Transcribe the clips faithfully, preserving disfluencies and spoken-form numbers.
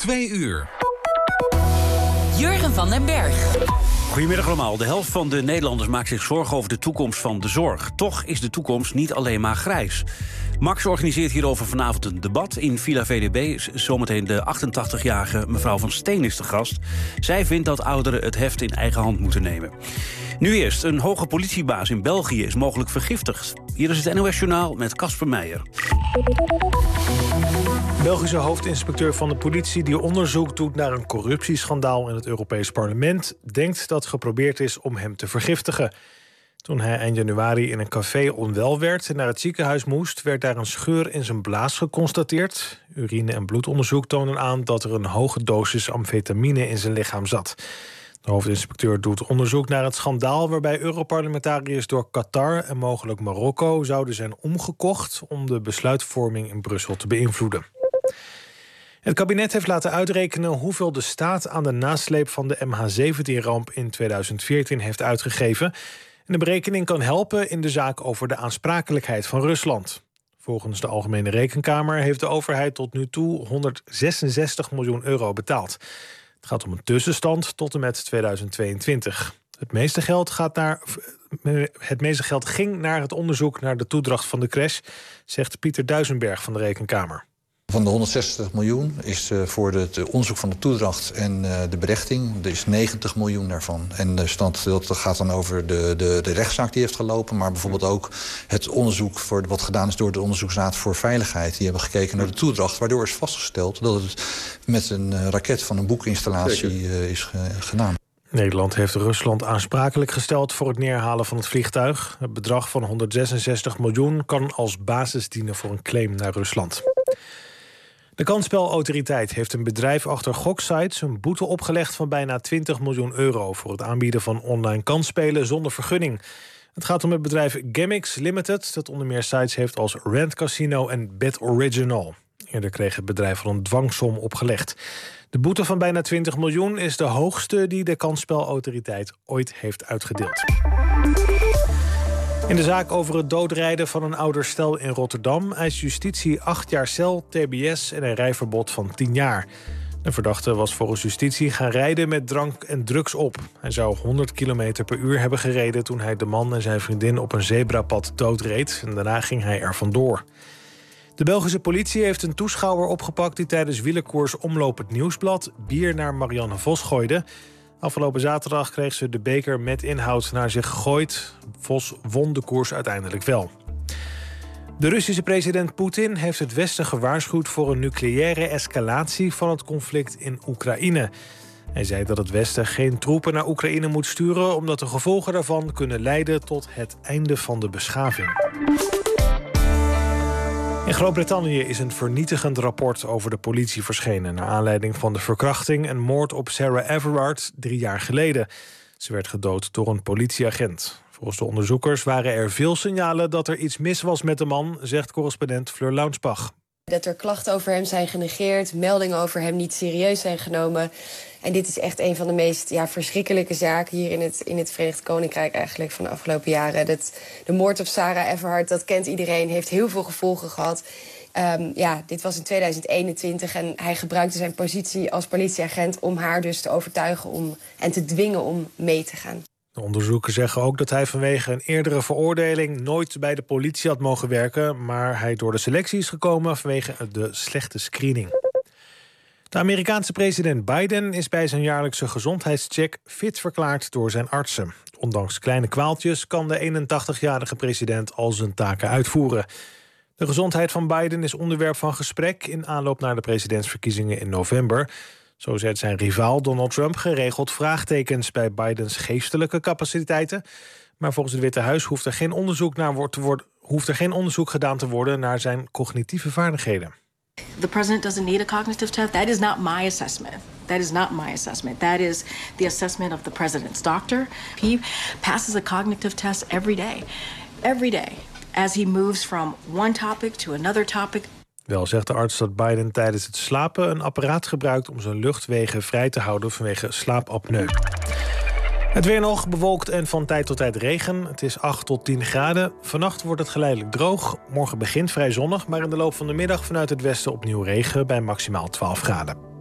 twee uur. Jurgen van den Berg. Goedemiddag allemaal. De helft van de Nederlanders maakt zich zorgen over de toekomst van de zorg. Toch is de toekomst niet alleen maar grijs. Max organiseert hierover vanavond een debat in Villa V D B. Zometeen de achtentachtigjarige mevrouw van Steen is de gast. Zij vindt dat ouderen het heft in eigen hand moeten nemen. Nu eerst, een hoge politiebaas in België is mogelijk vergiftigd. Hier is het N O S-journaal met Casper Meijer. Belgische hoofdinspecteur van de politie die onderzoek doet naar een corruptieschandaal in het Europees Parlement denkt dat geprobeerd is om hem te vergiftigen. Toen hij eind januari in een café onwel werd en naar het ziekenhuis moest, werd daar een scheur in zijn blaas geconstateerd. Urine- en bloedonderzoek tonen aan dat er een hoge dosis amfetamine in zijn lichaam zat. De hoofdinspecteur doet onderzoek naar het schandaal waarbij Europarlementariërs door Qatar en mogelijk Marokko zouden zijn omgekocht om de besluitvorming in Brussel te beïnvloeden. Het kabinet heeft laten uitrekenen hoeveel de staat aan de nasleep van de M H zeventien-ramp in tweeduizend veertien heeft uitgegeven. En de berekening kan helpen in de zaak over de aansprakelijkheid van Rusland. Volgens de Algemene Rekenkamer heeft de overheid tot nu toe honderdzesenzestig miljoen euro betaald. Het gaat om een tussenstand tot en met tweeduizend tweeëntwintig. Het meeste geld gaat naar, het meeste geld ging naar het onderzoek naar de toedracht van de crash, zegt Pieter Duisenberg van de Rekenkamer. Van de honderdzestig miljoen is uh, voor het onderzoek van de toedracht en uh, de berechting, er is negentig miljoen daarvan. En dus dat, dat gaat dan over de, de, de rechtszaak die heeft gelopen, maar bijvoorbeeld ook het onderzoek voor wat gedaan is door de Onderzoeksraad voor Veiligheid. Die hebben gekeken naar de toedracht, waardoor is vastgesteld dat het met een uh, raket van een boekinstallatie uh, is uh, gedaan. Nederland heeft Rusland aansprakelijk gesteld voor het neerhalen van het vliegtuig. Het bedrag van honderdzesenzestig miljoen kan als basis dienen voor een claim naar Rusland. De kansspelautoriteit heeft een bedrijf achter goksites een boete opgelegd van bijna twintig miljoen euro voor het aanbieden van online kansspelen zonder vergunning. Het gaat om het bedrijf Gemix Limited, dat onder meer sites heeft als Rent Casino en Bet Original. Eerder kreeg het bedrijf al een dwangsom opgelegd. De boete van bijna twintig miljoen is de hoogste die de kansspelautoriteit ooit heeft uitgedeeld. In de zaak over het doodrijden van een ouder stel in Rotterdam eist justitie acht jaar cel, T B S en een rijverbod van tien jaar. De verdachte was volgens justitie gaan rijden met drank en drugs op. Hij zou honderd kilometer per uur hebben gereden toen hij de man en zijn vriendin op een zebrapad doodreed. En daarna ging hij er vandoor. De Belgische politie heeft een toeschouwer opgepakt die tijdens wielerkoers Omloop het Nieuwsblad bier naar Marianne Vos gooide. Afgelopen zaterdag kreeg ze de beker met inhoud naar zich gegooid. Vos won de koers uiteindelijk wel. De Russische president Poetin heeft het Westen gewaarschuwd voor een nucleaire escalatie van het conflict in Oekraïne. Hij zei dat het Westen geen troepen naar Oekraïne moet sturen, omdat de gevolgen daarvan kunnen leiden tot het einde van de beschaving. In Groot-Brittannië is een vernietigend rapport over de politie verschenen, naar aanleiding van de verkrachting en moord op Sarah Everard drie jaar geleden. Ze werd gedood door een politieagent. Volgens de onderzoekers waren er veel signalen dat er iets mis was met de man, zegt correspondent Fleur Launsbach. Dat er klachten over hem zijn genegeerd, meldingen over hem niet serieus zijn genomen. En dit is echt een van de meest ja, verschrikkelijke zaken hier in het, in het Verenigd Koninkrijk eigenlijk van de afgelopen jaren. Dat, de moord op Sarah Everard, dat kent iedereen, heeft heel veel gevolgen gehad. Um, ja, dit was in tweeduizend eenentwintig en hij gebruikte zijn positie als politieagent om haar dus te overtuigen om, en te dwingen om mee te gaan. De onderzoekers zeggen ook dat hij vanwege een eerdere veroordeling nooit bij de politie had mogen werken, maar hij door de selectie is gekomen vanwege de slechte screening. De Amerikaanse president Biden is bij zijn jaarlijkse gezondheidscheck fit verklaard door zijn artsen. Ondanks kleine kwaaltjes kan de eenentachtigjarige president al zijn taken uitvoeren. De gezondheid van Biden is onderwerp van gesprek in aanloop naar de presidentsverkiezingen in november. Zo zet zijn rivaal Donald Trump geregeld vraagtekens bij Bidens geestelijke capaciteiten. Maar volgens het Witte Huis hoeft er geen onderzoek, naar te worden, hoeft er geen onderzoek gedaan te worden naar zijn cognitieve vaardigheden. The president doesn't need a cognitive test. That is not my assessment. That is not my assessment. That is the assessment of the president's doctor. He passes a cognitive test every day. Every day. As he moves from one topic to another topic. Wel zegt de arts dat Biden tijdens het slapen een apparaat gebruikt om zijn luchtwegen vrij te houden vanwege slaapapneu. Het weer nog, bewolkt en van tijd tot tijd regen. Het is acht tot tien graden. Vannacht wordt het geleidelijk droog. Morgen begint vrij zonnig, maar in de loop van de middag vanuit het westen opnieuw regen bij maximaal twaalf graden.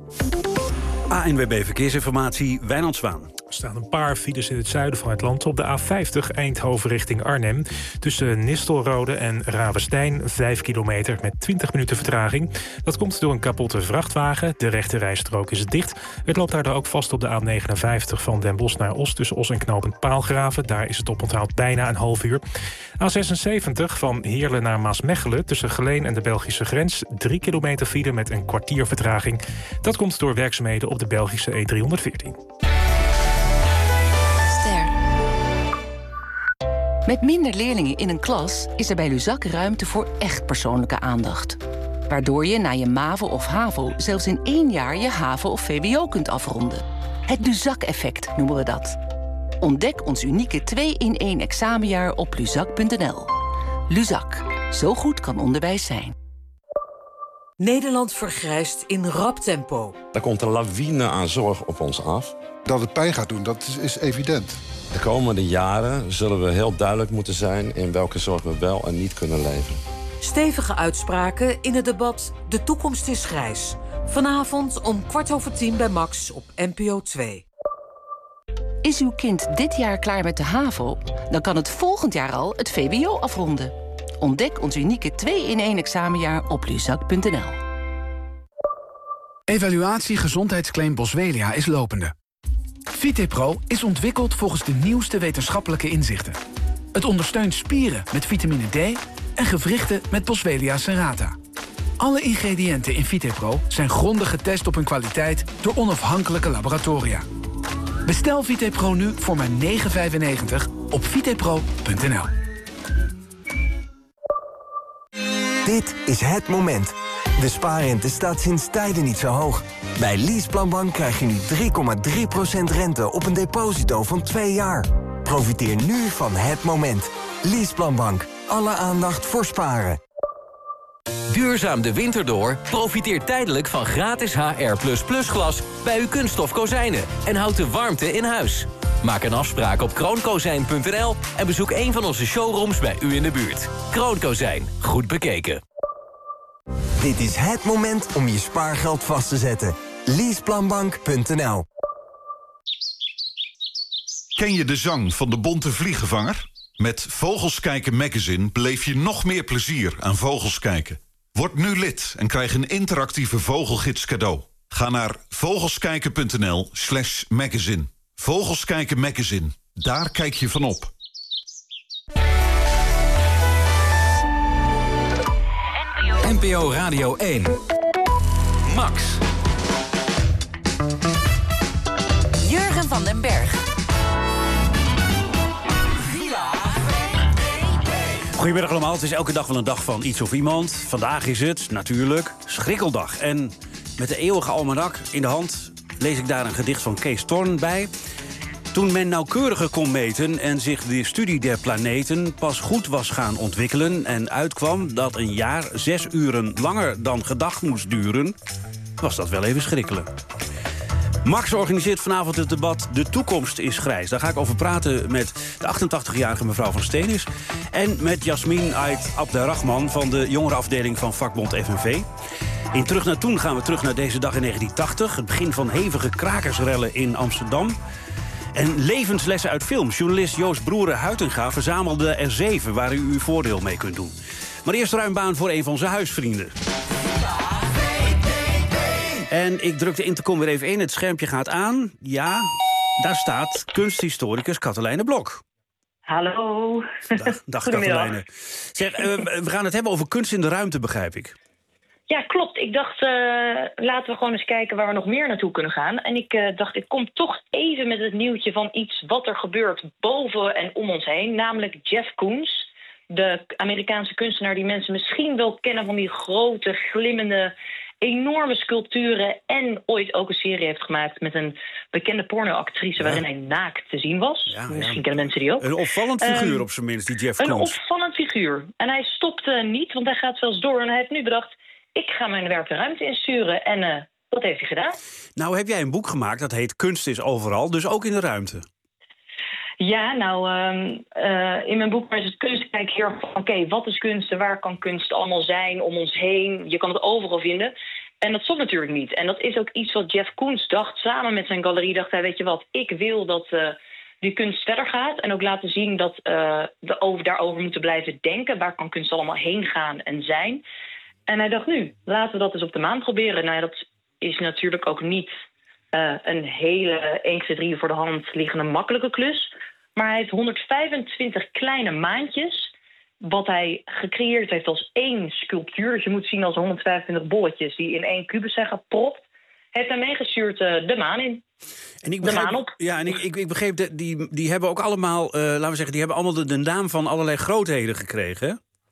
A N W B Verkeersinformatie, Wijnand Zwaan. Er staan een paar files in het zuiden van het land. Op de A vijftig Eindhoven richting Arnhem. Tussen Nistelrode en Ravenstein vijf kilometer met twintig minuten vertraging. Dat komt door een kapotte vrachtwagen. De rechte rijstrook is dicht. Het loopt daardoor ook vast op de A negenenvijftig van Den Bosch naar Os. Tussen Os en knooppunt Paalgraven. Daar is het oponthoud bijna een half uur. A zesenzeventig van Heerlen naar Maasmechelen. Tussen Geleen en de Belgische grens. Drie kilometer file met een kwartier vertraging. Dat komt door werkzaamheden op de Belgische E driehonderdveertien. Met minder leerlingen in een klas is er bij Luzak ruimte voor echt persoonlijke aandacht. Waardoor je na je MAVO of HAVO zelfs in één jaar je HAVO of V W O kunt afronden. Het Luzak-effect noemen we dat. Ontdek ons unieke twee in één examenjaar op luzak punt n l. Luzak. Zo goed kan onderwijs zijn. Nederland vergrijst in rap tempo. Er komt een lawine aan zorg op ons af. Dat het pijn gaat doen, dat is, is evident. De komende jaren zullen we heel duidelijk moeten zijn in welke zorg we wel en niet kunnen leveren. Stevige uitspraken in het debat De toekomst is grijs. Vanavond om kwart over tien bij Max op N P O twee. Is uw kind dit jaar klaar met de HAVO? Dan kan het volgend jaar al het V W O afronden. Ontdek ons unieke twee in één examenjaar op luzak punt n l. Evaluatie gezondheidsclaim Boswellia is lopende. VitePro is ontwikkeld volgens de nieuwste wetenschappelijke inzichten. Het ondersteunt spieren met vitamine D en gewrichten met Boswellia serrata. Alle ingrediënten in VitePro zijn grondig getest op hun kwaliteit door onafhankelijke laboratoria. Bestel VitePro nu voor maar negen vijfennegentig op vitepro punt n l. Dit is het moment. De spaarrente staat sinds tijden niet zo hoog. Bij Leaseplanbank krijg je nu drie komma drie procent rente op een deposito van twee jaar. Profiteer nu van het moment. Leaseplanbank. Alle aandacht voor sparen. Duurzaam de winter door? Profiteer tijdelijk van gratis H R plus plus glas bij uw kunststof kozijnen en houd de warmte in huis. Maak een afspraak op kroonkozijn punt n l en bezoek een van onze showrooms bij u in de buurt. Kroonkozijn. Goed bekeken. Dit is het moment om je spaargeld vast te zetten. Leaseplanbank punt n l. Ken je de zang van de Bonte Vliegenvanger? Met Vogels Kijken Magazine beleef je nog meer plezier aan vogels kijken. Word nu lid en krijg een interactieve vogelgids cadeau. Ga naar vogelskijken punt n l slash magazine. Vogels Kijken Magazine. Daar kijk je van op. N P O Radio één. Max. Jurgen van den Berg. Goedemiddag allemaal, het is elke dag wel een dag van iets of iemand. Vandaag is het, natuurlijk, Schrikkeldag. En met de eeuwige almanak in de hand lees ik daar een gedicht van Kees Thorn bij. Toen men nauwkeuriger kon meten en zich de studie der planeten pas goed was gaan ontwikkelen en uitkwam dat een jaar zes uren langer dan gedacht moest duren, was dat wel even schrikkelijk. Max organiseert vanavond het debat De toekomst is grijs. Daar ga ik over praten met de achtentachtigjarige mevrouw van Steenis en met Jasmin Ait Abderrahman van de jongerenafdeling van vakbond F N V. In Terug naar Toen gaan we terug naar deze dag in negentien tachtig. Het begin van hevige krakersrellen in Amsterdam. En levenslessen uit films. Journalist Joost Broeren-Huitinga verzamelde er zeven waar u uw voordeel mee kunt doen. Maar eerst ruim baan voor een van zijn huisvrienden. En ik druk de intercom weer even in. Het schermpje gaat aan. Ja, daar staat kunsthistoricus Katelijne Blok. Hallo. Dag, dag Katelijne. Zeg, uh, we gaan het hebben over kunst in de ruimte, begrijp ik. Ja, klopt. Ik dacht, uh, laten we gewoon eens kijken waar we nog meer naartoe kunnen gaan. En ik uh, dacht, ik kom toch even met het nieuwtje van iets wat er gebeurt boven en om ons heen. Namelijk Jeff Koons, de Amerikaanse kunstenaar die mensen misschien wel kennen van die grote, glimmende, enorme sculpturen. En ooit ook een serie heeft gemaakt met een bekende pornoactrice, ja, waarin hij naakt te zien was. Ja, misschien ja. kennen mensen die ook. Een opvallend figuur um, op zijn minst, die Jeff Koons. Een Koons. opvallend figuur. En hij stopt uh, niet, want hij gaat zelfs door. En hij heeft nu bedacht, ik ga mijn werk de ruimte insturen. En uh, dat heeft hij gedaan. Nou heb jij een boek gemaakt dat heet Kunst is overal, dus ook in de ruimte. Ja, nou, um, uh, in mijn boek is het kunst. Kijk hier van, oké, okay, wat is kunst en waar kan kunst allemaal zijn om ons heen? Je kan het overal vinden. En dat stopt natuurlijk niet. En dat is ook iets wat Jeff Koons dacht. Samen met zijn galerie dacht hij, weet je wat, ik wil dat uh, die kunst verder gaat. En ook laten zien dat uh, we over, daarover moeten blijven denken. Waar kan kunst allemaal heen gaan en zijn? En hij dacht nu, laten we dat eens op de maan proberen. Nou ja, dat is natuurlijk ook niet uh, een hele één, twee, drie voor de hand liggende makkelijke klus. Maar hij heeft honderdvijfentwintig kleine maantjes wat hij gecreëerd heeft als één sculptuur. Dus je moet zien als honderdvijfentwintig bolletjes die in één kubus zijn gepropt. Heeft hij meegestuurd uh, de maan in. En ik begreep, de maan op. Ja, en ik, ik, ik begreep, dat die, die hebben ook allemaal, uh, laten we zeggen, die hebben allemaal de, de naam van allerlei grootheden gekregen, hè?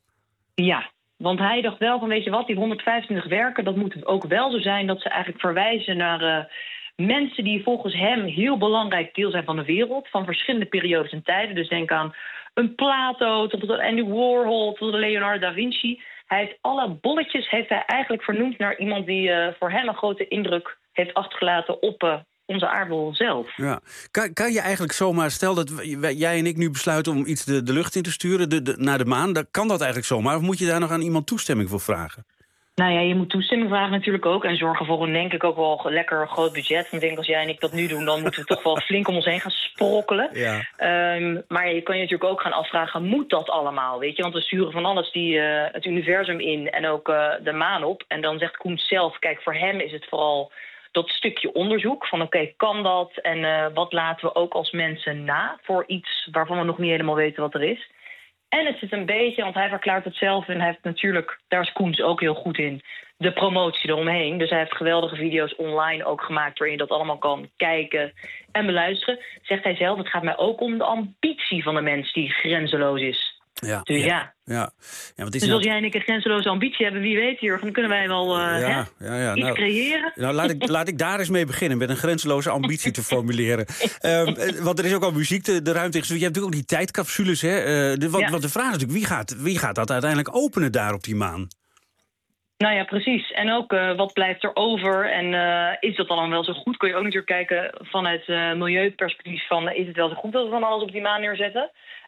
Ja, want hij dacht wel van, weet je wat, die honderdvijfentwintig werken, dat moet ook wel zo zijn dat ze eigenlijk verwijzen naar uh, mensen die volgens hem heel belangrijk deel zijn van de wereld, van verschillende periodes en tijden. Dus denk aan een Plato, tot een Andy Warhol, tot een Leonardo da Vinci. Hij heeft alle bolletjes heeft hij eigenlijk vernoemd naar iemand die uh, voor hem een grote indruk heeft achtergelaten op uh, onze aardbol zelf. Ja. Kan, kan je eigenlijk zomaar, stel dat wij, jij en ik nu besluiten om iets de, de lucht in te sturen de, de, naar de maan, dan kan dat eigenlijk zomaar? Of moet je daar nog aan iemand toestemming voor vragen? Nou ja, je moet toestemming vragen natuurlijk ook. En zorgen voor een, denk ik, ook wel lekker groot budget. Want ik denk, als jij en ik dat nu doen, dan moeten we toch wel flink om ons heen gaan sprokkelen. Ja. Um, maar je kan je natuurlijk ook gaan afvragen, moet dat allemaal? Weet je? Want we sturen van alles die, uh, het universum in en ook uh, de maan op. En dan zegt Koens zelf, kijk, voor hem is het vooral dat stukje onderzoek. Van oké, okay, kan dat? En uh, wat laten we ook als mensen na voor iets waarvan we nog niet helemaal weten wat er is? En het zit een beetje, want hij verklaart het zelf en hij heeft natuurlijk, daar is Koens ook heel goed in, de promotie eromheen. Dus hij heeft geweldige video's online ook gemaakt waarin je dat allemaal kan kijken en beluisteren. Zegt hij zelf, het gaat mij ook om de ambitie van de mens die grenzeloos is. Ja, dus ja. ja. ja. ja want is dus dat... als jij en ik een grenzeloze ambitie hebben, wie weet hier, dan kunnen wij wel uh, ja, hè, ja, ja. iets nou, creëren. Nou, laat ik, laat ik daar eens mee beginnen, met een grenzeloze ambitie te formuleren. Um, want er is ook al muziek de, de ruimte in. Je hebt natuurlijk ook die tijdcapsules. Hè? Uh, de, wat, ja. wat de vraag is natuurlijk, wie gaat, wie gaat dat uiteindelijk openen daar op die maan? Nou ja, precies. En ook uh, wat blijft er over? En uh, is dat dan wel zo goed? Kun je ook natuurlijk kijken vanuit uh, milieuperspectief van, is het wel zo goed dat we van alles op die maan neerzetten?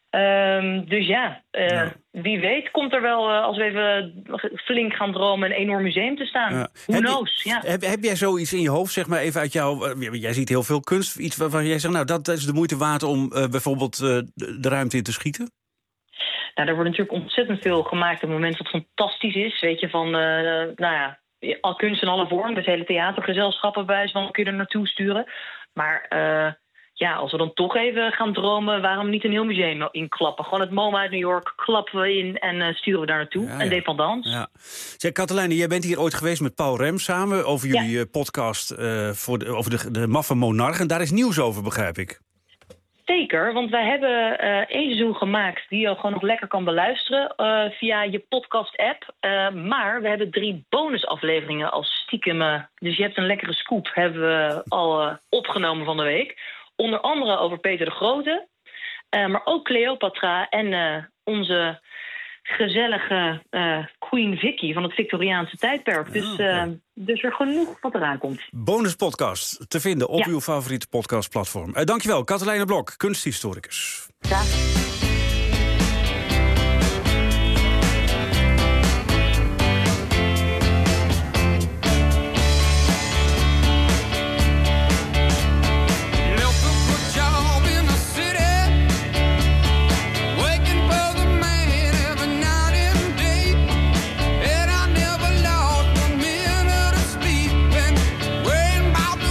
Um, dus ja, uh, ja, wie weet komt er wel, uh, als we even flink gaan dromen, een enorm museum te staan. Ja. Who heb knows? Je, ja. heb, heb jij zoiets in je hoofd, zeg maar even uit jou, uh, jij ziet heel veel kunst, iets waarvan jij zegt, nou dat, dat is de moeite waard om uh, bijvoorbeeld uh, de, de ruimte in te schieten? Nou, er wordt natuurlijk ontzettend veel gemaakt op het moment wat fantastisch is. Weet je, van, uh, nou ja, al kunst in alle vormen, dus hele theatergezelschappen bij van kun je er naartoe sturen. Maar uh, ja, als we dan toch even gaan dromen, waarom niet een heel museum inklappen? Gewoon het MoMA uit New York klappen we in en uh, sturen we daar naartoe. Ja, ja. Een dépendance. Ja. Zeg, Katelijne, jij bent hier ooit geweest met Paul Rem samen over jullie ja. podcast uh, voor de, over de, de maffe monarchen. Daar is nieuws over, begrijp ik. Zeker, want wij hebben uh, één seizoen gemaakt die je gewoon nog lekker kan beluisteren uh, via je podcast-app. Uh, maar we hebben drie bonusafleveringen als stiekem. Uh, dus je hebt een lekkere scoop, hebben we al uh, opgenomen van de week. Onder andere over Peter de Grote, uh, maar ook Cleopatra en uh, onze gezellige uh, Queen Vicky van het Victoriaanse tijdperk. Dus, uh, dus er genoeg wat eraan komt. Bonuspodcast te vinden op ja. uw favoriete podcastplatform. Uh, dankjewel, Katelijne Blok, kunsthistoricus. Ja.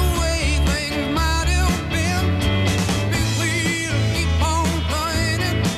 Keep on playing it.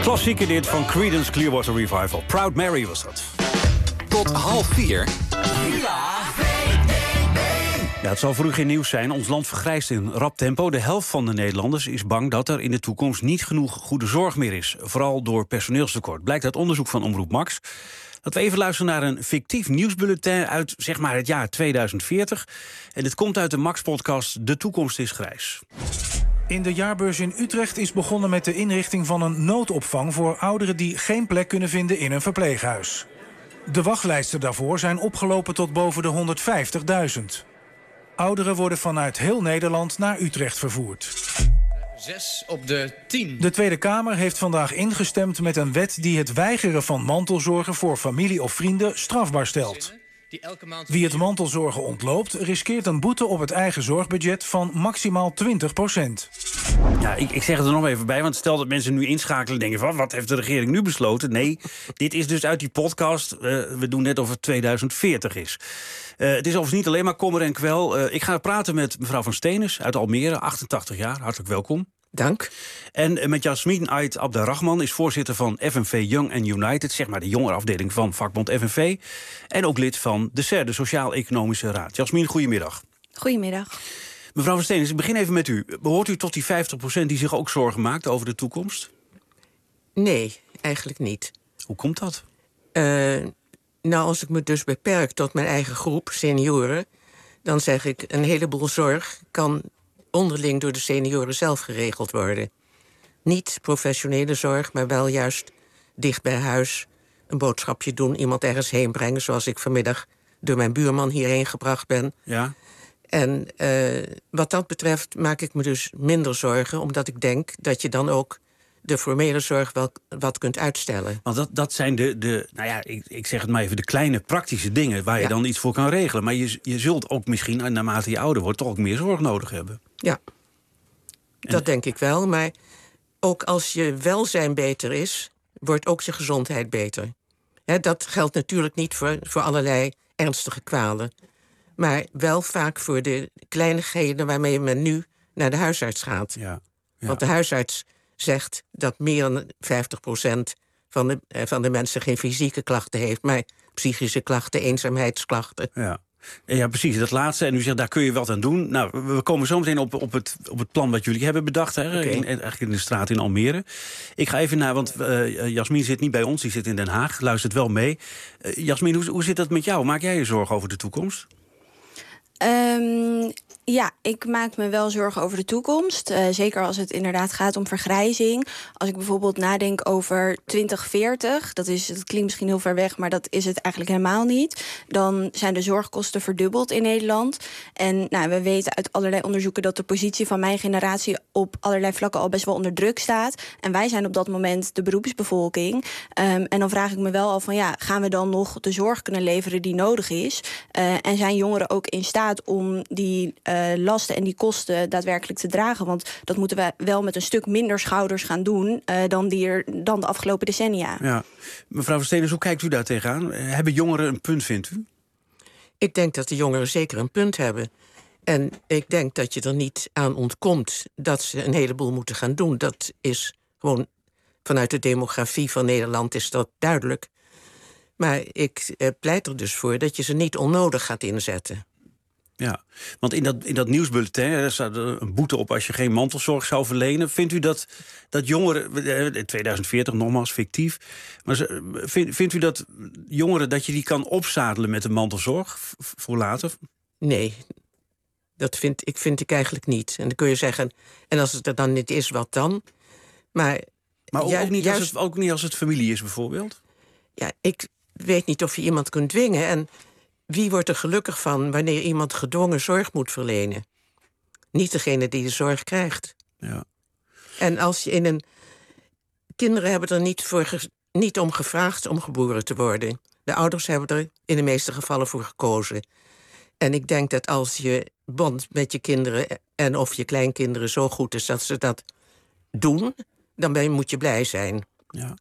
Klassieke dit van Creedence Clearwater Revival. Proud Mary was dat. Tot half vier. Ja, het zal voor u geen nieuws zijn. Ons land vergrijst in rap tempo. De helft van de Nederlanders is bang dat er in de toekomst niet genoeg goede zorg meer is. Vooral door personeelstekort. Blijkt uit onderzoek van Omroep Max. Dat we even luisteren naar een fictief nieuwsbulletin uit zeg maar het jaar tweeduizend veertig. En dit komt uit de Max-podcast De Toekomst is Grijs. In de jaarbeurs in Utrecht is begonnen met de inrichting van een noodopvang voor ouderen die geen plek kunnen vinden in een verpleeghuis. De wachtlijsten daarvoor zijn opgelopen tot boven de honderdvijftigduizend. Ouderen worden vanuit heel Nederland naar Utrecht vervoerd. Zes op de tien. De Tweede Kamer heeft vandaag ingestemd met een wet die het weigeren van mantelzorgen voor familie of vrienden strafbaar stelt. Wie het mantelzorgen ontloopt, riskeert een boete op het eigen zorgbudget van maximaal twintig procent. Ja, ik, ik zeg het er nog even bij, want stel dat mensen nu inschakelen en denken van wat heeft de regering nu besloten? Nee, dit is dus uit die podcast. Uh, we doen net of het tweeduizend veertig is. Uh, het is overigens niet alleen maar kommer en kwel. Uh, ik ga praten met mevrouw van Steenis uit Almere, achtentachtig jaar. Hartelijk welkom. Dank. En met Jasmin Ait Abderrahman is voorzitter van F N V Young and United, zeg maar de jongerenafdeling van vakbond F N V. En ook lid van de S E R, de Sociaal-Economische Raad. Jasmin, goedemiddag. Goedemiddag. Mevrouw van Steenis, ik begin even met u. Behoort u tot die vijftig procent die zich ook zorgen maakt over de toekomst? Nee, eigenlijk niet. Hoe komt dat? Uh, nou, als ik me dus beperk tot mijn eigen groep, senioren, dan zeg ik een heleboel zorg kan onderling door de senioren zelf geregeld worden. Niet professionele zorg, maar wel juist dicht bij huis. Een boodschapje doen, iemand ergens heen brengen, zoals ik vanmiddag door mijn buurman hierheen gebracht ben. Ja. En uh, wat dat betreft maak ik me dus minder zorgen, omdat ik denk dat je dan ook de formele zorg wel wat kunt uitstellen. Want dat, dat zijn de, de nou ja, ik, ik zeg het maar even, de kleine praktische dingen waar je ja. dan iets voor kan regelen. Maar je, je zult ook misschien, naarmate je ouder wordt, toch ook meer zorg nodig hebben. Ja, en dat denk ik wel. Maar ook als je welzijn beter is, wordt ook je gezondheid beter. He, dat geldt natuurlijk niet voor, voor allerlei ernstige kwalen. Maar wel vaak voor de kleinigheden waarmee men nu naar de huisarts gaat. Ja. Ja. Want de huisarts zegt dat meer dan vijftig procent van de, van de mensen geen fysieke klachten heeft, maar psychische klachten, eenzaamheidsklachten. Ja. Ja, precies, dat laatste. En u zegt, daar kun je wat aan doen. Nou, we komen zo meteen op, op, het, op het plan wat jullie hebben bedacht. Hè, okay. in, eigenlijk in de straat in Almere. Ik ga even naar, want uh, Jasmin zit niet bij ons, die zit in Den Haag. Luistert wel mee. Uh, Jasmin, hoe, hoe zit dat met jou? Maak jij je zorgen over de toekomst? Um, ja, ik maak me wel zorgen over de toekomst. Uh, zeker als het inderdaad gaat om vergrijzing. Als ik bijvoorbeeld nadenk over twintig veertig... Dat, is, dat klinkt misschien heel ver weg, maar dat is het eigenlijk helemaal niet. Dan zijn de zorgkosten verdubbeld in Nederland. En nou, we weten uit allerlei onderzoeken dat de positie van mijn generatie op allerlei vlakken al best wel onder druk staat. En wij zijn op dat moment de beroepsbevolking. Um, en dan vraag ik me wel af van ja, gaan we dan nog de zorg kunnen leveren die nodig is? Uh, en zijn jongeren ook in staat om die uh, lasten en die kosten daadwerkelijk te dragen? Want dat moeten we wel met een stuk minder schouders gaan doen uh, dan, die er, dan de afgelopen decennia. Ja. Mevrouw van Steenis, hoe kijkt u daar tegenaan? Hebben jongeren een punt, vindt u? Ik denk dat de jongeren zeker een punt hebben. En ik denk dat je er niet aan ontkomt dat ze een heleboel moeten gaan doen. Dat is gewoon vanuit de demografie van Nederland is dat duidelijk. Maar ik eh, pleit er dus voor dat je ze niet onnodig gaat inzetten. Ja, want in dat, in dat nieuwsbulletin er staat een boete op als je geen mantelzorg zou verlenen. Vindt u dat, dat jongeren, in tweeduizend veertig nogmaals fictief, maar vind, vindt u dat jongeren dat je die kan opzadelen met de mantelzorg voor later? Nee, dat vind ik, vind ik eigenlijk niet. En dan kun je zeggen, en als het er dan niet is, wat dan? Maar, maar ook, ju- ook, niet juist, als het, ook niet als het familie is bijvoorbeeld? Ja, ik weet niet of je iemand kunt dwingen. En wie wordt er gelukkig van wanneer iemand gedwongen zorg moet verlenen? Niet degene die de zorg krijgt. Ja. En als je in een... Kinderen hebben er niet, voor ge... niet om gevraagd om geboren te worden. De ouders hebben er in de meeste gevallen voor gekozen. En ik denk dat als je band met je kinderen en of je kleinkinderen zo goed is dat ze dat doen, dan ben je, moet je blij zijn. Ja.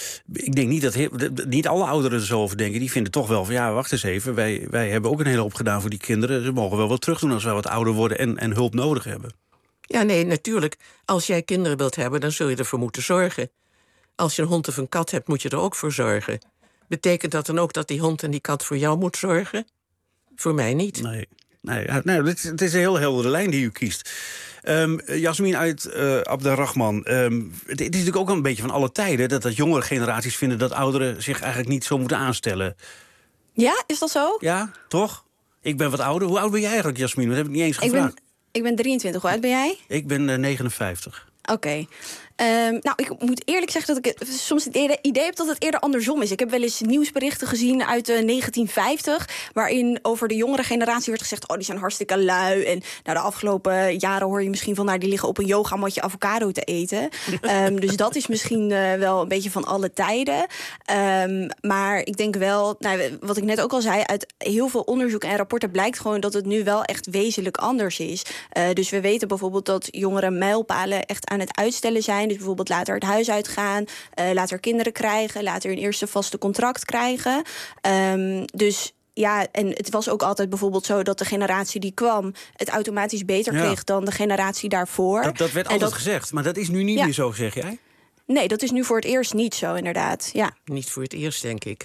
Ik denk niet dat he- niet alle ouderen er zo over denken. Die vinden toch wel van ja, wacht eens even. Wij, wij hebben ook een hele hoop gedaan voor die kinderen. Ze mogen wel wat terug doen als wij wat ouder worden en, en hulp nodig hebben. Ja, nee, natuurlijk. Als jij kinderen wilt hebben, dan zul je ervoor moeten zorgen. als je een hond of een kat hebt, moet je er ook voor zorgen. Betekent dat dan ook dat die hond en die kat voor jou moet zorgen? Voor mij niet. Nee, nee, nee het, het is een heel heldere lijn die u kiest. Um, Jasmin uit uh, Abderrahman. Um, het, het is natuurlijk ook een beetje van alle tijden dat, dat jongere generaties vinden dat ouderen zich eigenlijk niet zo moeten aanstellen. Ja, is dat zo? Ja, toch? Ik ben wat ouder. Hoe oud ben jij eigenlijk, Jasmin? Dat heb ik niet eens gevraagd. Ik ben, ik ben drieëntwintig. Hoe oud ben jij? Ik ben uh, negenenvijftig. Oké. Okay. Um, nou, ik moet eerlijk zeggen dat ik soms het idee heb dat het eerder andersom is. Ik heb wel eens nieuwsberichten gezien uit uh, negentien vijftig... waarin over de jongere generatie werd gezegd... oh, die zijn hartstikke lui. En nou, de afgelopen jaren hoor je misschien van... nou, die liggen op een yogamatje avocado te eten. um, dus dat is misschien uh, wel een beetje van alle tijden. Um, maar ik denk wel, nou, wat ik net ook al zei... uit heel veel onderzoek en rapporten blijkt gewoon... dat het nu wel echt wezenlijk anders is. Uh, dus we weten bijvoorbeeld dat jongeren mijlpalen echt aan het uitstellen zijn... Dus bijvoorbeeld later het huis uitgaan, uh, later kinderen krijgen... later een eerste vaste contract krijgen. Um, dus ja, en het was ook altijd bijvoorbeeld zo... dat de generatie die kwam het automatisch beter ja. kreeg... dan de generatie daarvoor. Dat, dat werd en altijd dat... gezegd, maar dat is nu niet ja. meer zo, zeg jij? Nee, dat is nu voor het eerst niet zo, inderdaad. Ja. Niet voor het eerst, denk ik.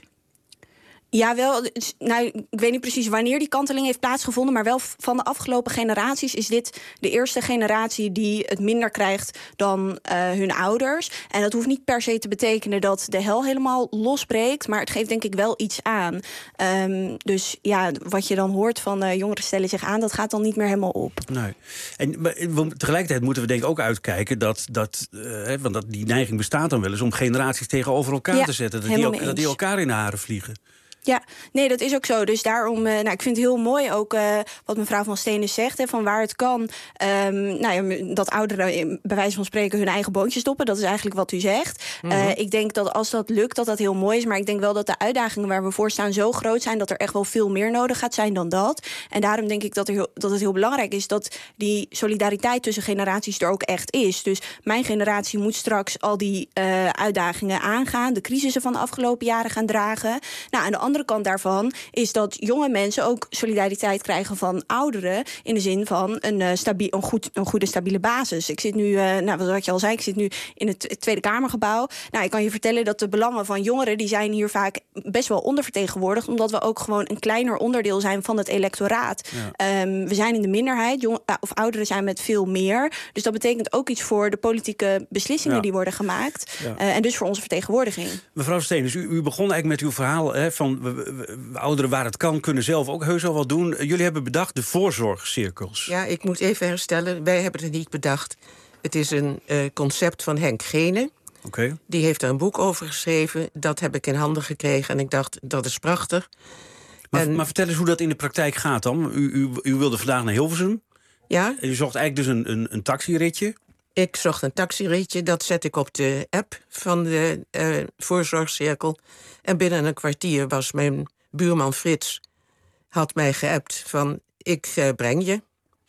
Ja, wel. Nou, ik weet niet precies wanneer die kanteling heeft plaatsgevonden... maar wel van de afgelopen generaties is dit de eerste generatie... die het minder krijgt dan uh, hun ouders. En dat hoeft niet per se te betekenen dat de hel helemaal losbreekt... maar het geeft denk ik wel iets aan. Um, dus ja, wat je dan hoort van uh, jongeren stellen zich aan... dat gaat dan niet meer helemaal op. Nee. En maar, tegelijkertijd moeten we denk ik ook uitkijken... dat, dat, uh, want dat die neiging bestaat dan wel eens... om generaties tegenover elkaar ja, te zetten. Dat die, ook, dat die elkaar in de haren vliegen. Ja, nee, dat is ook zo. Dus daarom, uh, nou, ik vind het heel mooi ook uh, wat mevrouw Van Stenen zegt... Hè, van waar het kan, um, nou ja, dat ouderen bij wijze van spreken hun eigen boontje stoppen. Dat is eigenlijk wat u zegt. Mm-hmm. Uh, ik denk dat als dat lukt, dat dat heel mooi is. Maar ik denk wel dat de uitdagingen waar we voor staan zo groot zijn... dat er echt wel veel meer nodig gaat zijn dan dat. En daarom denk ik dat, er heel, dat het heel belangrijk is... dat die solidariteit tussen generaties er ook echt is. Dus mijn generatie moet straks al die uh, uitdagingen aangaan... de crisissen van de afgelopen jaren gaan dragen. Nou, aan de andere De andere kant daarvan is dat jonge mensen ook solidariteit krijgen van ouderen... in de zin van een, uh, stabiel, een, goed, een goede, stabiele basis. Ik zit nu, uh, nou, wat je al zei, ik zit nu in het Tweede Kamergebouw. Nou, ik kan je vertellen dat de belangen van jongeren... die zijn hier vaak best wel ondervertegenwoordigd... omdat we ook gewoon een kleiner onderdeel zijn van het electoraat. Ja. Um, we zijn in de minderheid, jong, uh, of ouderen zijn met veel meer. Dus dat betekent ook iets voor de politieke beslissingen... Ja. die worden gemaakt. Ja. Uh, en dus voor onze vertegenwoordiging. Mevrouw Steenens, u, u begon eigenlijk met uw verhaal... Hè, van We, we, we, ouderen waar het kan, kunnen zelf ook heus wel wat doen. Jullie hebben bedacht de voorzorgcirkels. Ja, ik moet even herstellen. Wij hebben het niet bedacht. Het is een uh, concept van Henk Gene. Okay. Die heeft er een boek over geschreven. Dat heb ik in handen gekregen en ik dacht, dat is prachtig. Maar, en, maar vertel eens hoe dat in de praktijk gaat dan. U, u, u wilde vandaag naar Hilversum. Ja. En u zocht eigenlijk dus een, een, een taxiritje. Ik zocht een taxiritje, dat zet ik op de app van de uh, voorzorgcirkel. En binnen een kwartier was mijn buurman Frits... had mij geappt van, ik uh, breng je.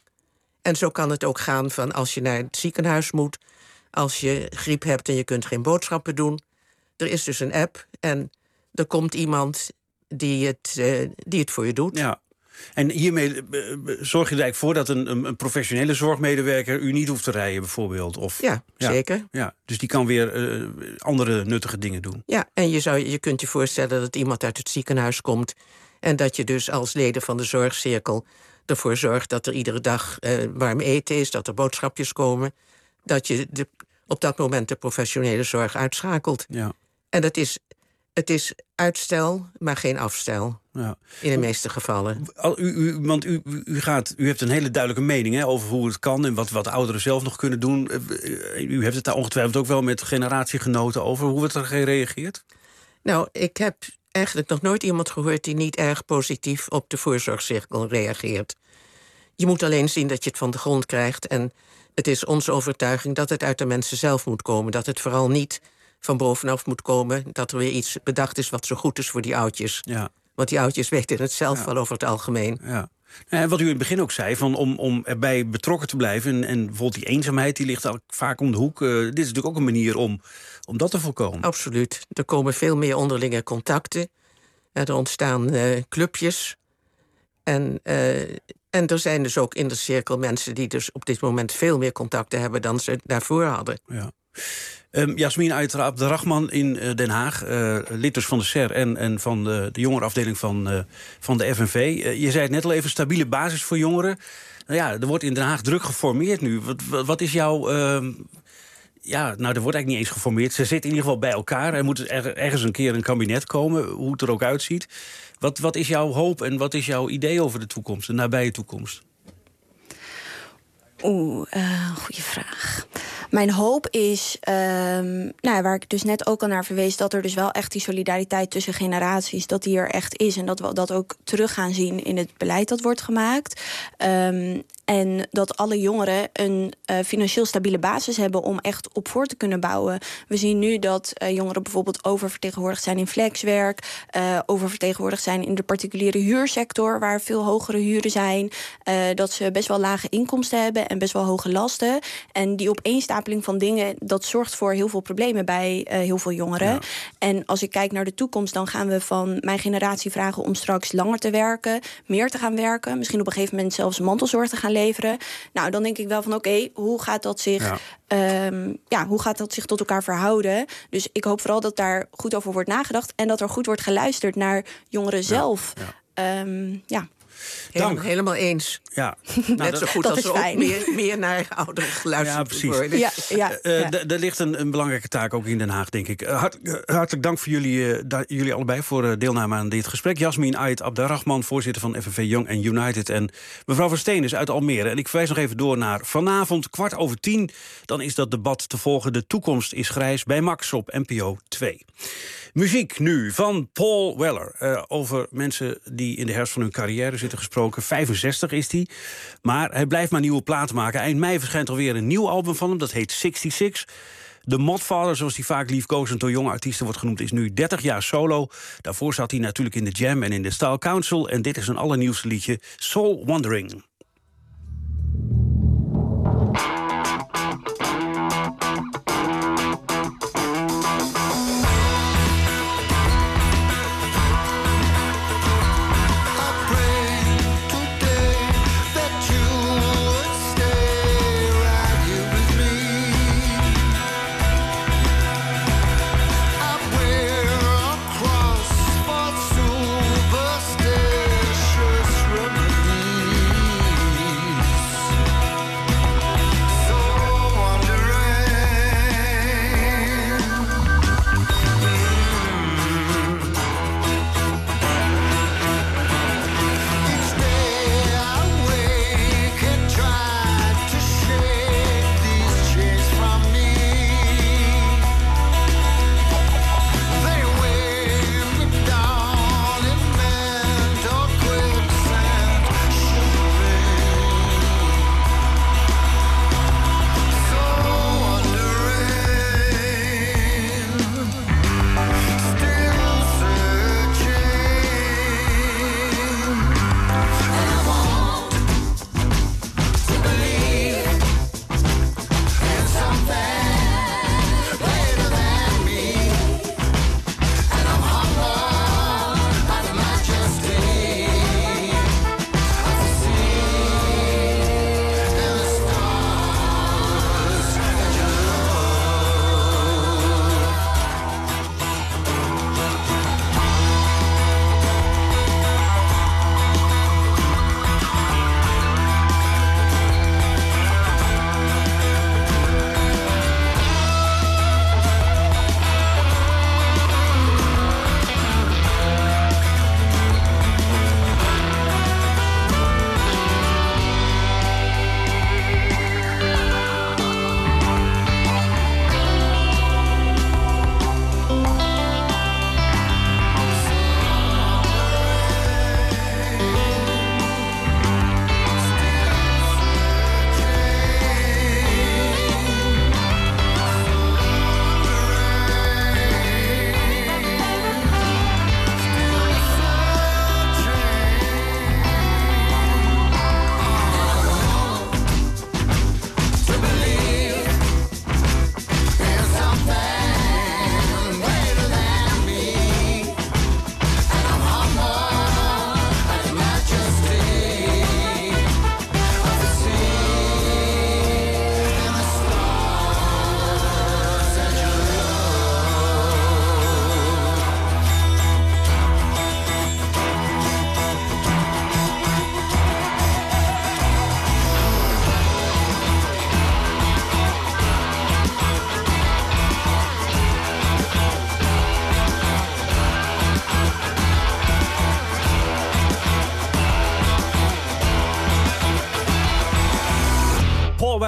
En zo kan het ook gaan van als je naar het ziekenhuis moet... als je griep hebt en je kunt geen boodschappen doen. Er is dus een app en er komt iemand die het, uh, die het voor je doet. Ja. En hiermee zorg je er eigenlijk voor dat een, een professionele zorgmedewerker... u niet hoeft te rijden bijvoorbeeld? Of, ja, ja, zeker. Ja, dus die kan weer uh, andere nuttige dingen doen. Ja, en je, zou, je kunt je voorstellen dat iemand uit het ziekenhuis komt... en dat je dus als leden van de zorgcirkel ervoor zorgt... dat er iedere dag uh, warm eten is, dat er boodschapjes komen... dat je de, op dat moment de professionele zorg uitschakelt. Ja. En dat is, het is uitstel, maar geen afstel. Ja. In de meeste gevallen. U, u, want u, u, gaat, u heeft een hele duidelijke mening hè, over hoe het kan... en wat, wat ouderen zelf nog kunnen doen. U heeft het daar ongetwijfeld ook wel met generatiegenoten over. Hoe wordt er gereageerd? Nou, ik heb eigenlijk nog nooit iemand gehoord... die niet erg positief op de voorzorgcirkel reageert. Je moet alleen zien dat je het van de grond krijgt... en het is onze overtuiging dat het uit de mensen zelf moet komen. Dat het vooral niet van bovenaf moet komen... dat er weer iets bedacht is wat zo goed is voor die oudjes. Ja. Want die oudjes weten het zelf ja. wel over het algemeen. Ja. En wat u in het begin ook zei, van om, om erbij betrokken te blijven... En, en bijvoorbeeld die eenzaamheid, die ligt vaak om de hoek. Uh, dit is natuurlijk ook een manier om, om dat te voorkomen. Absoluut. Er komen veel meer onderlinge contacten. Er ontstaan uh, clubjes. En, uh, en er zijn dus ook in de cirkel mensen... die dus op dit moment veel meer contacten hebben dan ze daarvoor hadden. Ja. Um, Jasmin Abderrahman in uh, Den Haag, uh, lid dus van de S E R en, en van de, de jongerenafdeling van, uh, van de F N V. Uh, je zei het net al even, stabiele basis voor jongeren. Nou ja, er wordt in Den Haag druk geformeerd nu. Wat, wat, wat is jouw... Uh, ja, nou, er wordt eigenlijk niet eens geformeerd. Ze zitten in ieder geval bij elkaar. Er moet er, ergens een keer een kabinet komen, hoe het er ook uitziet. Wat, wat is jouw hoop en wat is jouw idee over de toekomst, de nabije toekomst? Oeh, uh, goede vraag. Mijn hoop is, um, nou, waar ik dus net ook al naar verwees, dat er dus wel echt die solidariteit tussen generaties, dat die er echt is en dat we dat ook terug gaan zien in het beleid dat wordt gemaakt. Um, En dat alle jongeren een uh, financieel stabiele basis hebben om echt op voor te kunnen bouwen. We zien nu dat uh, jongeren bijvoorbeeld oververtegenwoordigd zijn in flexwerk, uh, oververtegenwoordigd zijn in de particuliere huursector, waar veel hogere huren zijn. Uh, dat ze best wel lage inkomsten hebben en best wel hoge lasten. En die opeenstapeling van dingen, dat zorgt voor heel veel problemen bij uh, heel veel jongeren. Ja. En als ik kijk naar de toekomst, dan gaan we van mijn generatie vragen om straks langer te werken, meer te gaan werken, misschien op een gegeven moment zelfs mantelzorg te gaan leveren. Nou, dan denk ik wel van oké, okay, hoe gaat dat zich ja. Um, ja, hoe gaat dat zich tot elkaar verhouden? Dus ik hoop vooral dat daar goed over wordt nagedacht en dat er goed wordt geluisterd naar jongeren ja. zelf. Ja. Um, ja. Dank. Helemaal eens. Ja. Nou, net zo goed dat als er ook meer, meer naar ouderen geluisterd ja, precies. worden. Ja, ja, uh, ja. Er ligt een, een belangrijke taak ook in Den Haag, denk ik. Uh, hart, uh, hartelijk dank voor jullie, uh, da, jullie allebei voor uh, deelname aan dit gesprek. Jasmin Ait Abderrahman, voorzitter van F N V Young and United. En mevrouw Van Steen is uit Almere. En ik verwijs nog even door naar vanavond, kwart over tien. Dan is dat debat te volgen. De toekomst is grijs bij Max op N P O twee. Muziek nu van Paul Weller. Uh, over mensen die in de herfst van hun carrière zitten gesproken. vijfenzestig is hij. Maar hij blijft maar nieuwe platen maken. Eind mei verschijnt alweer een nieuw album van hem. Dat heet zesenzestig. De Modfather, zoals hij vaak liefkozend door jonge artiesten wordt genoemd, is nu dertig jaar solo. Daarvoor zat hij natuurlijk in de Jam en in de Style Council. En dit is een allernieuwste liedje, Soul Wandering. Superstitious remedy.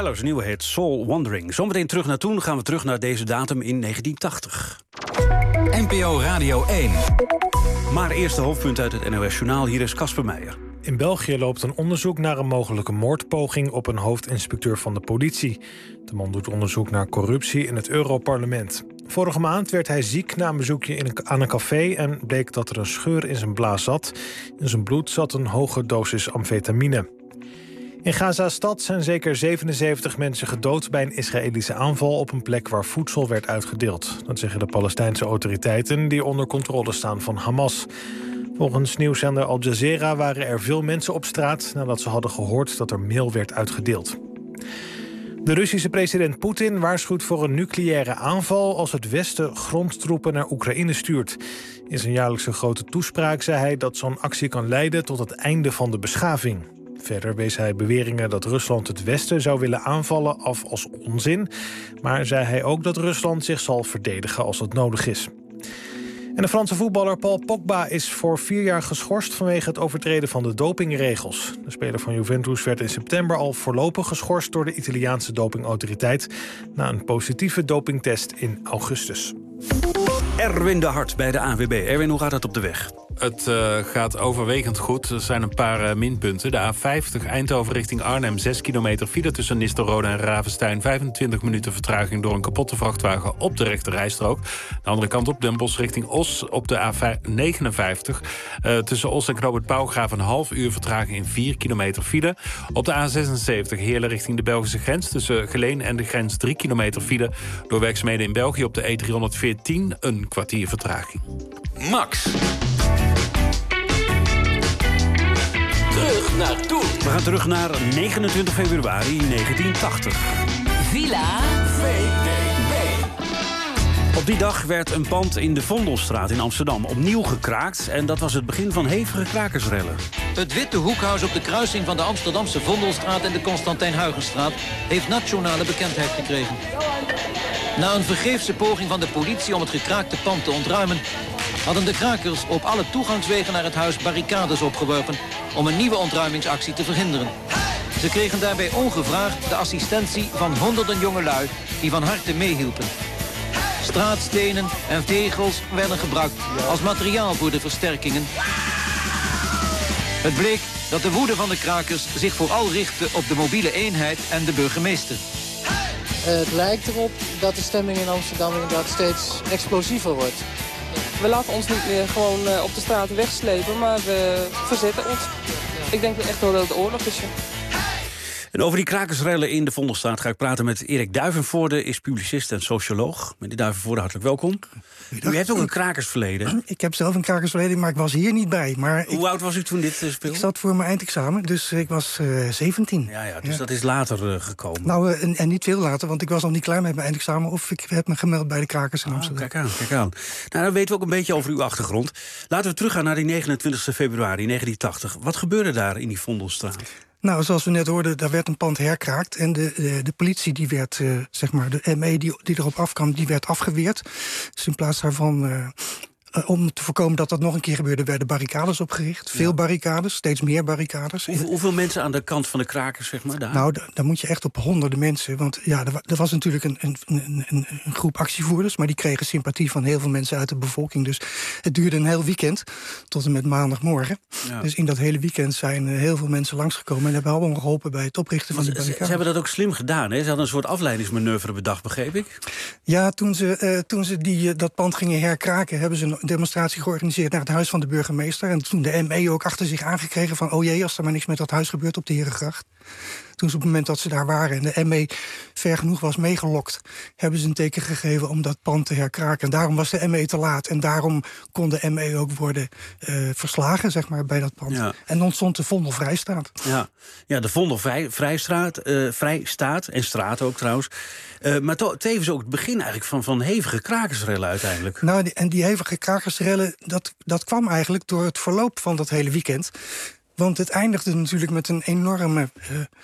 Sellers, nieuwe hit Soul Wandering. Zometeen terug naar toen, gaan we terug naar deze datum in negentien tachtig. N P O Radio één. Maar eerst de hoofdpunt uit het N O S-journaal. Hier is Casper Meijer. In België loopt een onderzoek naar een mogelijke moordpoging op een hoofdinspecteur van de politie. De man doet onderzoek naar corruptie in het Europarlement. Vorige maand werd hij ziek na een bezoekje in een, aan een café en bleek dat er een scheur in zijn blaas zat. In zijn bloed zat een hoge dosis amfetamine. In Gaza-stad zijn zeker zevenenzeventig mensen gedood bij een Israëlische aanval op een plek waar voedsel werd uitgedeeld. Dat zeggen de Palestijnse autoriteiten die onder controle staan van Hamas. Volgens nieuwszender Al Jazeera waren er veel mensen op straat nadat ze hadden gehoord dat er meel werd uitgedeeld. De Russische president Poetin waarschuwt voor een nucleaire aanval als het Westen grondtroepen naar Oekraïne stuurt. In zijn jaarlijkse grote toespraak zei hij dat zo'n actie kan leiden tot het einde van de beschaving. Verder wees hij beweringen dat Rusland het Westen zou willen aanvallen af als onzin, maar zei hij ook dat Rusland zich zal verdedigen als dat nodig is. En de Franse voetballer Paul Pogba is voor vier jaar geschorst vanwege het overtreden van de dopingregels. De speler van Juventus werd in september al voorlopig geschorst door de Italiaanse dopingautoriteit na een positieve dopingtest in augustus. Erwin de Hart bij de A N W B. Erwin, hoe gaat het op de weg? Het uh, gaat overwegend goed. Er zijn een paar uh, minpunten. De A vijftig Eindhoven richting Arnhem. zes kilometer file tussen Nistelrode en Ravenstein. vijfentwintig minuten vertraging door een kapotte vrachtwagen op de rechterrijstrook. De andere kant op, Den Bosch richting Os op de A negenenvijftig. Uh, tussen Os en Knoop het Pauwgraaf een half uur vertraging in vier kilometer file. Op de A zesenzeventig Heerlen richting de Belgische grens. Tussen Geleen en de grens drie kilometer file. Door werkzaamheden in België op de E driehonderdveertien een kwartier vertraging. Max. Terug naar toen. We gaan terug naar negenentwintig februari negentien tachtig. Villa V D B. Op die dag werd een pand in de Vondelstraat in Amsterdam opnieuw gekraakt. En dat was het begin van hevige krakersrellen. Het Witte Hoekhuis op de kruising van de Amsterdamse Vondelstraat en de Constantijn Huygenstraat heeft nationale bekendheid gekregen. Na een vergeefse poging van de politie om het gekraakte pand te ontruimen, hadden de krakers op alle toegangswegen naar het huis barricades opgeworpen om een nieuwe ontruimingsactie te verhinderen. Ze kregen daarbij ongevraagd de assistentie van honderden jongelui die van harte meehielpen. Straatstenen en tegels werden gebruikt als materiaal voor de versterkingen. Het bleek dat de woede van de krakers zich vooral richtte op de mobiele eenheid en de burgemeester. Het lijkt erop dat de stemming in Amsterdam inderdaad steeds explosiever wordt. We laten ons niet meer gewoon uh, op de straat wegslepen, maar we verzetten ons. Ik denk echt wel dat het oorlog is. En over die krakersrellen in de Vondelstraat ga ik praten met Erik Duivenvoorde, is publicist en socioloog. Meneer Duivenvoorde, hartelijk welkom. U hebt ook een krakersverleden. Ik heb zelf een krakersverleden, maar ik was hier niet bij. Maar Hoe ik, oud was u toen dit uh, speelde? Ik zat voor mijn eindexamen, dus ik was uh, zeventien. Ja, ja, dus ja. dat is later uh, gekomen. Nou, uh, en, en niet veel later, want ik was nog niet klaar met mijn eindexamen, of ik heb me gemeld bij de krakers in Amsterdam. Oh, kijk aan, kijk aan. Nou, dan weten we ook een beetje over uw achtergrond. Laten we teruggaan naar die negenentwintigste februari negentien tachtig. Wat gebeurde daar in die Vondelstraat? Nou, zoals we net hoorden, daar werd een pand herkraakt. En de, de, de politie, die werd, uh, zeg maar, de M E die, die erop afkwam, die werd afgeweerd. Dus in plaats daarvan, uh, uh, om te voorkomen dat dat nog een keer gebeurde, werden barricades opgericht. Veel ja. barricades, steeds meer barricades. Hoeveel, hoeveel mensen aan de kant van de krakers, zeg maar, daar? Nou, d- daar moet je echt op honderden mensen. Want ja, er, er was natuurlijk een, een, een, een groep actievoerders, maar die kregen sympathie van heel veel mensen uit de bevolking. Dus het duurde een heel weekend, tot en met maandagmorgen. Ja. Dus in dat hele weekend zijn uh, heel veel mensen langsgekomen en hebben allemaal geholpen bij het oprichten van die barricades. Ze, ze hebben dat ook slim gedaan, hè? Ze hadden een soort afleidingsmanoeuvre bedacht, begreep ik? Ja, toen ze, uh, toen ze die, uh, dat pand gingen herkraken, hebben ze een demonstratie georganiseerd naar het huis van de burgemeester. En toen de M E ook achter zich aangekregen van, oh jee, als er maar niks met dat huis gebeurt op de Herengracht. Toen ze op het moment dat ze daar waren en de M E ver genoeg was meegelokt, hebben ze een teken gegeven om dat pand te herkraken. En daarom was de M E te laat. En daarom kon de M E ook worden uh, verslagen, zeg maar, bij dat pand. Ja. En ontstond de Vondelvrijstraat. Ja, ja, de Vondelvrijstraat, uh, Vrijstaat en straat ook trouwens. Uh, maar to- tevens ook het begin eigenlijk van, van hevige krakersrellen uiteindelijk. Nou, die, en die hevige krakersrellen, dat, dat kwam eigenlijk door het verloop van dat hele weekend. Want het eindigde natuurlijk met een enorme uh,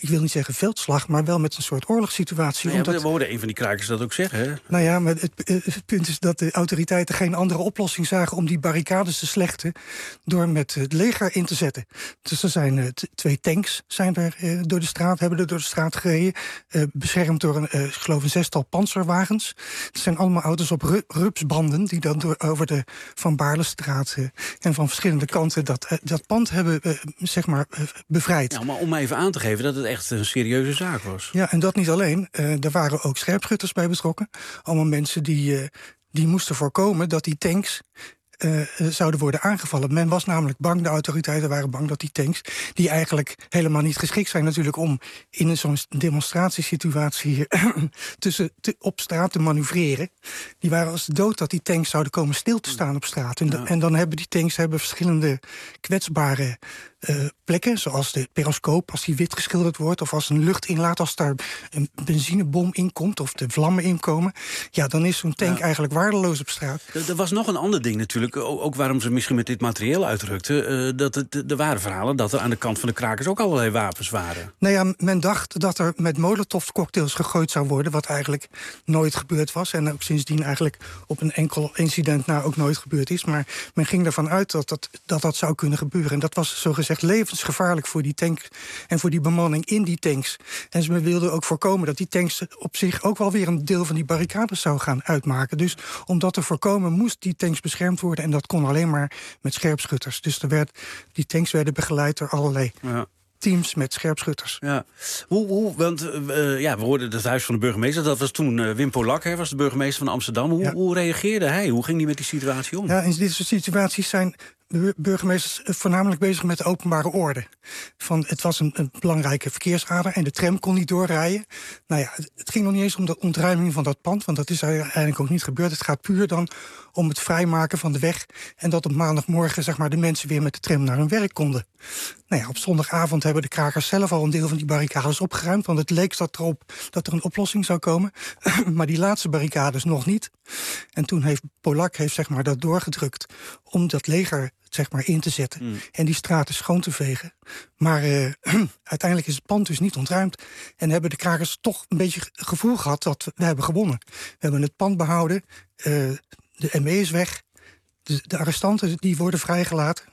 ik wil niet zeggen veldslag, maar wel met een soort oorlogssituatie. Nou ja, omdat... we hoorden een van die krakers dat ook zeggen, hè? Nou ja, maar het, het punt is dat de autoriteiten geen andere oplossing zagen om die barricades te slechten door met het leger in te zetten. Dus er zijn uh, t- twee tanks zijn er uh, door de straat, hebben er door de straat gereden, uh, beschermd door een, uh, ik geloof een zestal panzerwagens. Het zijn allemaal auto's op ru- rupsbanden die dan door over de Van Baarlestraat uh, en van verschillende kanten dat, uh, dat pand hebben uh, zeg maar uh, bevrijd. Ja, maar om even aan te geven dat het echt een serieuze zaak was. Ja, en dat niet alleen. Uh, er waren ook scherpschutters bij betrokken. Allemaal mensen die, uh, die moesten voorkomen dat die tanks Uh, zouden worden aangevallen. Men was namelijk bang, de autoriteiten waren bang dat die tanks, die eigenlijk helemaal niet geschikt zijn natuurlijk om in zo'n demonstratiesituatie tussen te, op straat te manoeuvreren, die waren als de dood dat die tanks zouden komen stil te staan op straat. En, ja. en dan hebben die tanks hebben verschillende kwetsbare uh, plekken, zoals de periscoop, als die wit geschilderd wordt, of als een lucht inlaat, als daar een benzinebom in komt, of de vlammen inkomen. Ja, dan is zo'n tank ja. eigenlijk waardeloos op straat. Er, er was nog een ander ding natuurlijk, ook waarom ze misschien met dit materieel uitrukten. Uh, dat het, er waren verhalen dat er aan de kant van de krakers ook allerlei wapens waren. Nou ja, men dacht dat er met molotovcocktails gegooid zou worden, wat eigenlijk nooit gebeurd was. En ook sindsdien eigenlijk op een enkel incident na ook nooit gebeurd is. Maar men ging ervan uit dat dat, dat, dat zou kunnen gebeuren. En dat was zogezegd levensgevaarlijk voor die tank en voor die bemanning in die tanks. En ze wilden ook voorkomen dat die tanks op zich ook wel weer een deel van die barricades zou gaan uitmaken. Dus om dat te voorkomen moest die tanks beschermd worden. En dat kon alleen maar met scherpschutters. Dus er werd, die tanks werden begeleid door allerlei ja. teams met scherpschutters. Ja, hoe, hoe, want uh, ja, we hoorden het huis van de burgemeester. Dat was toen uh, Wim Polak, hè, was de burgemeester van Amsterdam. Hoe, ja. hoe reageerde hij? Hoe ging hij met die situatie om? Ja, in dit soort situaties zijn de burgemeesters voornamelijk bezig met de openbare orde. Van, het was een, een belangrijke verkeersader en de tram kon niet doorrijden. Nou ja, het, het ging nog niet eens om de ontruiming van dat pand, want dat is eigenlijk ook niet gebeurd. Het gaat puur dan om het vrijmaken van de weg en dat op maandagmorgen zeg maar, de mensen weer met de tram naar hun werk konden. Nou ja, op zondagavond hebben de krakers zelf al een deel van die barricades opgeruimd, want het leek dat erop dat er een oplossing zou komen. Maar die laatste barricades nog niet. En toen heeft Polak heeft, zeg maar, dat doorgedrukt om dat leger zeg maar, in te zetten mm. en die straten schoon te vegen. Maar uh, uiteindelijk is het pand dus niet ontruimd en hebben de krakers toch een beetje het gevoel gehad dat we, we hebben gewonnen. We hebben het pand behouden, uh, de M E is weg, de, de arrestanten die worden vrijgelaten.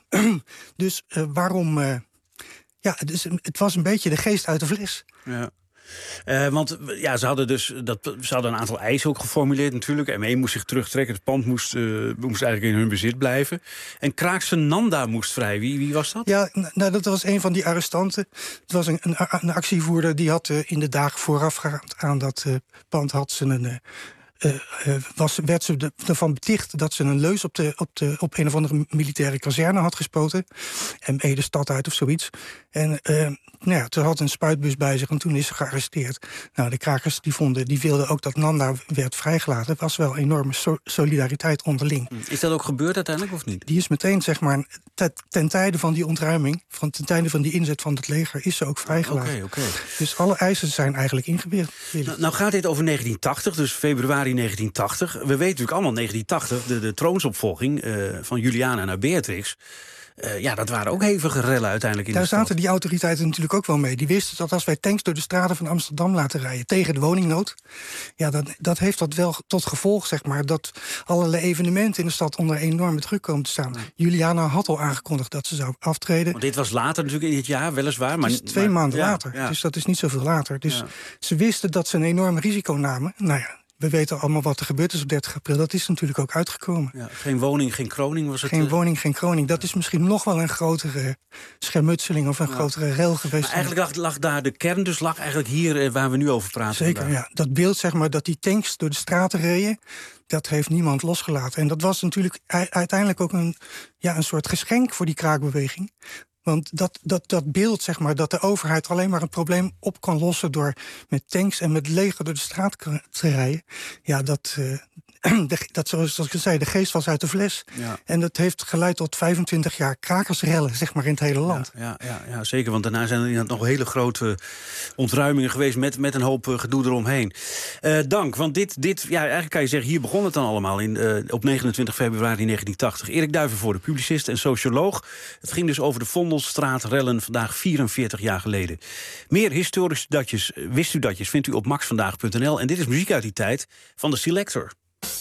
Dus uh, waarom... Uh, ja, dus, het was een beetje de geest uit de fles. Ja. Uh, want ja, ze hadden dus dat, ze hadden een aantal eisen ook geformuleerd natuurlijk. M E moest zich terugtrekken, het pand moest, uh, moest eigenlijk in hun bezit blijven. En Kraakse Nanda moest vrij. Wie, wie was dat? Ja, nou, dat was een van die arrestanten. Het was een, een, een actievoerder die had uh, in de dagen voorafgaand aan dat uh, pand had ze een... Uh, Uh, uh, was, werd ze ervan beticht dat ze een leus op, de, op, de, op een of andere militaire kazerne had gespoten. M E de stad uit of zoiets. En uh, nou ja, ze had een spuitbus bij zich en toen is ze gearresteerd. Nou, de krakers die vonden, die wilden ook dat Nanda werd vrijgelaten. Er was wel enorme so- solidariteit onderling. Is dat ook gebeurd uiteindelijk of niet? Die is meteen, zeg maar, ten, ten tijde van die ontruiming, van, ten tijde van die inzet van het leger, is ze ook vrijgelaten. Okay, okay. Dus alle eisen zijn eigenlijk ingewikkeld. Nou, nou gaat dit over negentien tachtig, dus februari negentien tachtig. We weten natuurlijk allemaal negentien tachtig, de, de troonsopvolging uh, van Juliana naar Beatrix. Uh, ja, dat waren ook hevige rellen uiteindelijk in Daar de stad. zaten die autoriteiten natuurlijk ook wel mee. Die wisten dat als wij tanks door de straten van Amsterdam laten rijden tegen de woningnood, ja, dat, dat heeft dat wel tot gevolg, zeg maar, dat allerlei evenementen in de stad onder enorme druk komen te staan. Ja. Juliana had al aangekondigd dat ze zou aftreden. Want dit was later natuurlijk in het jaar, weliswaar. Maar het is twee maar, maanden ja, later, ja. dus dat is niet zoveel later. Dus ja. ze wisten dat ze een enorm risico namen. Nou ja, we weten allemaal wat er gebeurd is op dertig april. Dat is natuurlijk ook uitgekomen. Ja, geen woning, geen kroning was het? Geen woning, geen kroning. Dat is misschien nog wel een grotere schermutseling of een ja. grotere rel geweest. Maar eigenlijk lag, lag daar de kern, dus lag eigenlijk hier waar we nu over praten. Zeker, vandaag. ja. Dat beeld, zeg maar, dat die tanks door de straten reden, dat heeft niemand losgelaten. En dat was natuurlijk uiteindelijk ook een, ja, een soort geschenk voor die kraakbeweging. Want dat, dat, dat beeld, zeg maar, dat de overheid alleen maar een probleem op kan lossen door met tanks en met leger door de straat te rijden, ja, dat, uh, de, dat, zoals ik zei, de geest was uit de fles. Ja. En dat heeft geleid tot vijfentwintig jaar krakersrellen, zeg maar, in het hele land. Ja, ja, ja, zeker, want daarna zijn er nog hele grote ontruimingen geweest... met, met een hoop gedoe eromheen. Uh, dank, want dit, dit, ja, eigenlijk kan je zeggen... hier begon het dan allemaal in, uh, op negenentwintig februari negentien tachtig. Erik Duivenvoorde, publicist en socioloog. Het ging dus over de Vondelstraatrellen vandaag vierenveertig jaar geleden. Meer historische datjes, wist u datjes, vindt u op max vandaag punt n l. En dit is muziek uit die tijd van de Selector.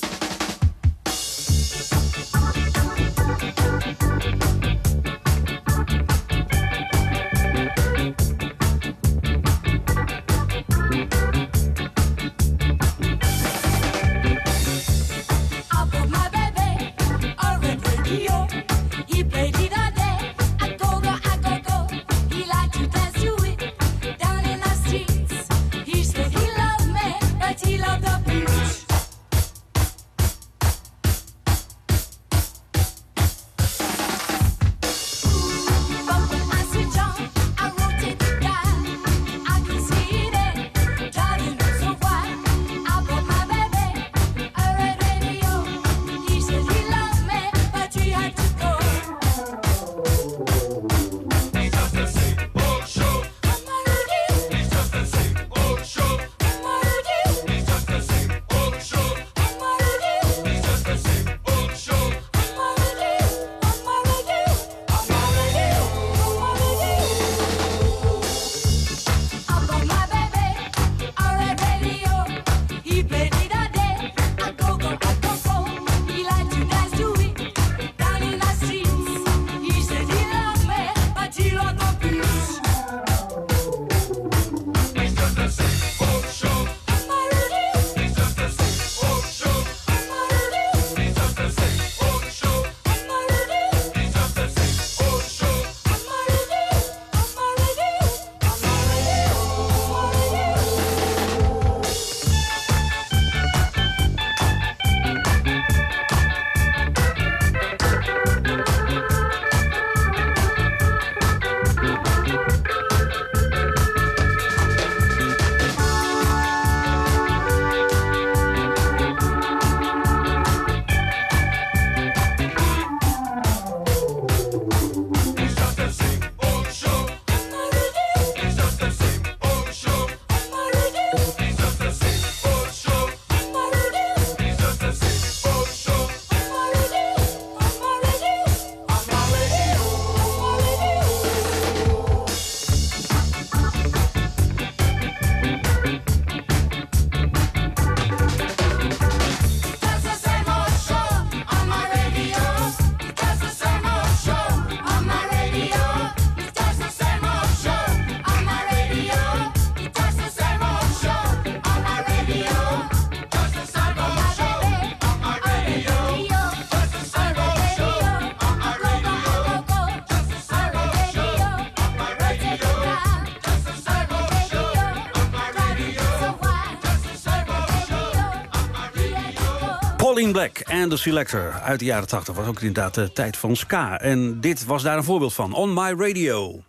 Pauline Black en The Selector uit de jaren tachtig was ook inderdaad de tijd van ska. En dit was daar een voorbeeld van. On My Radio.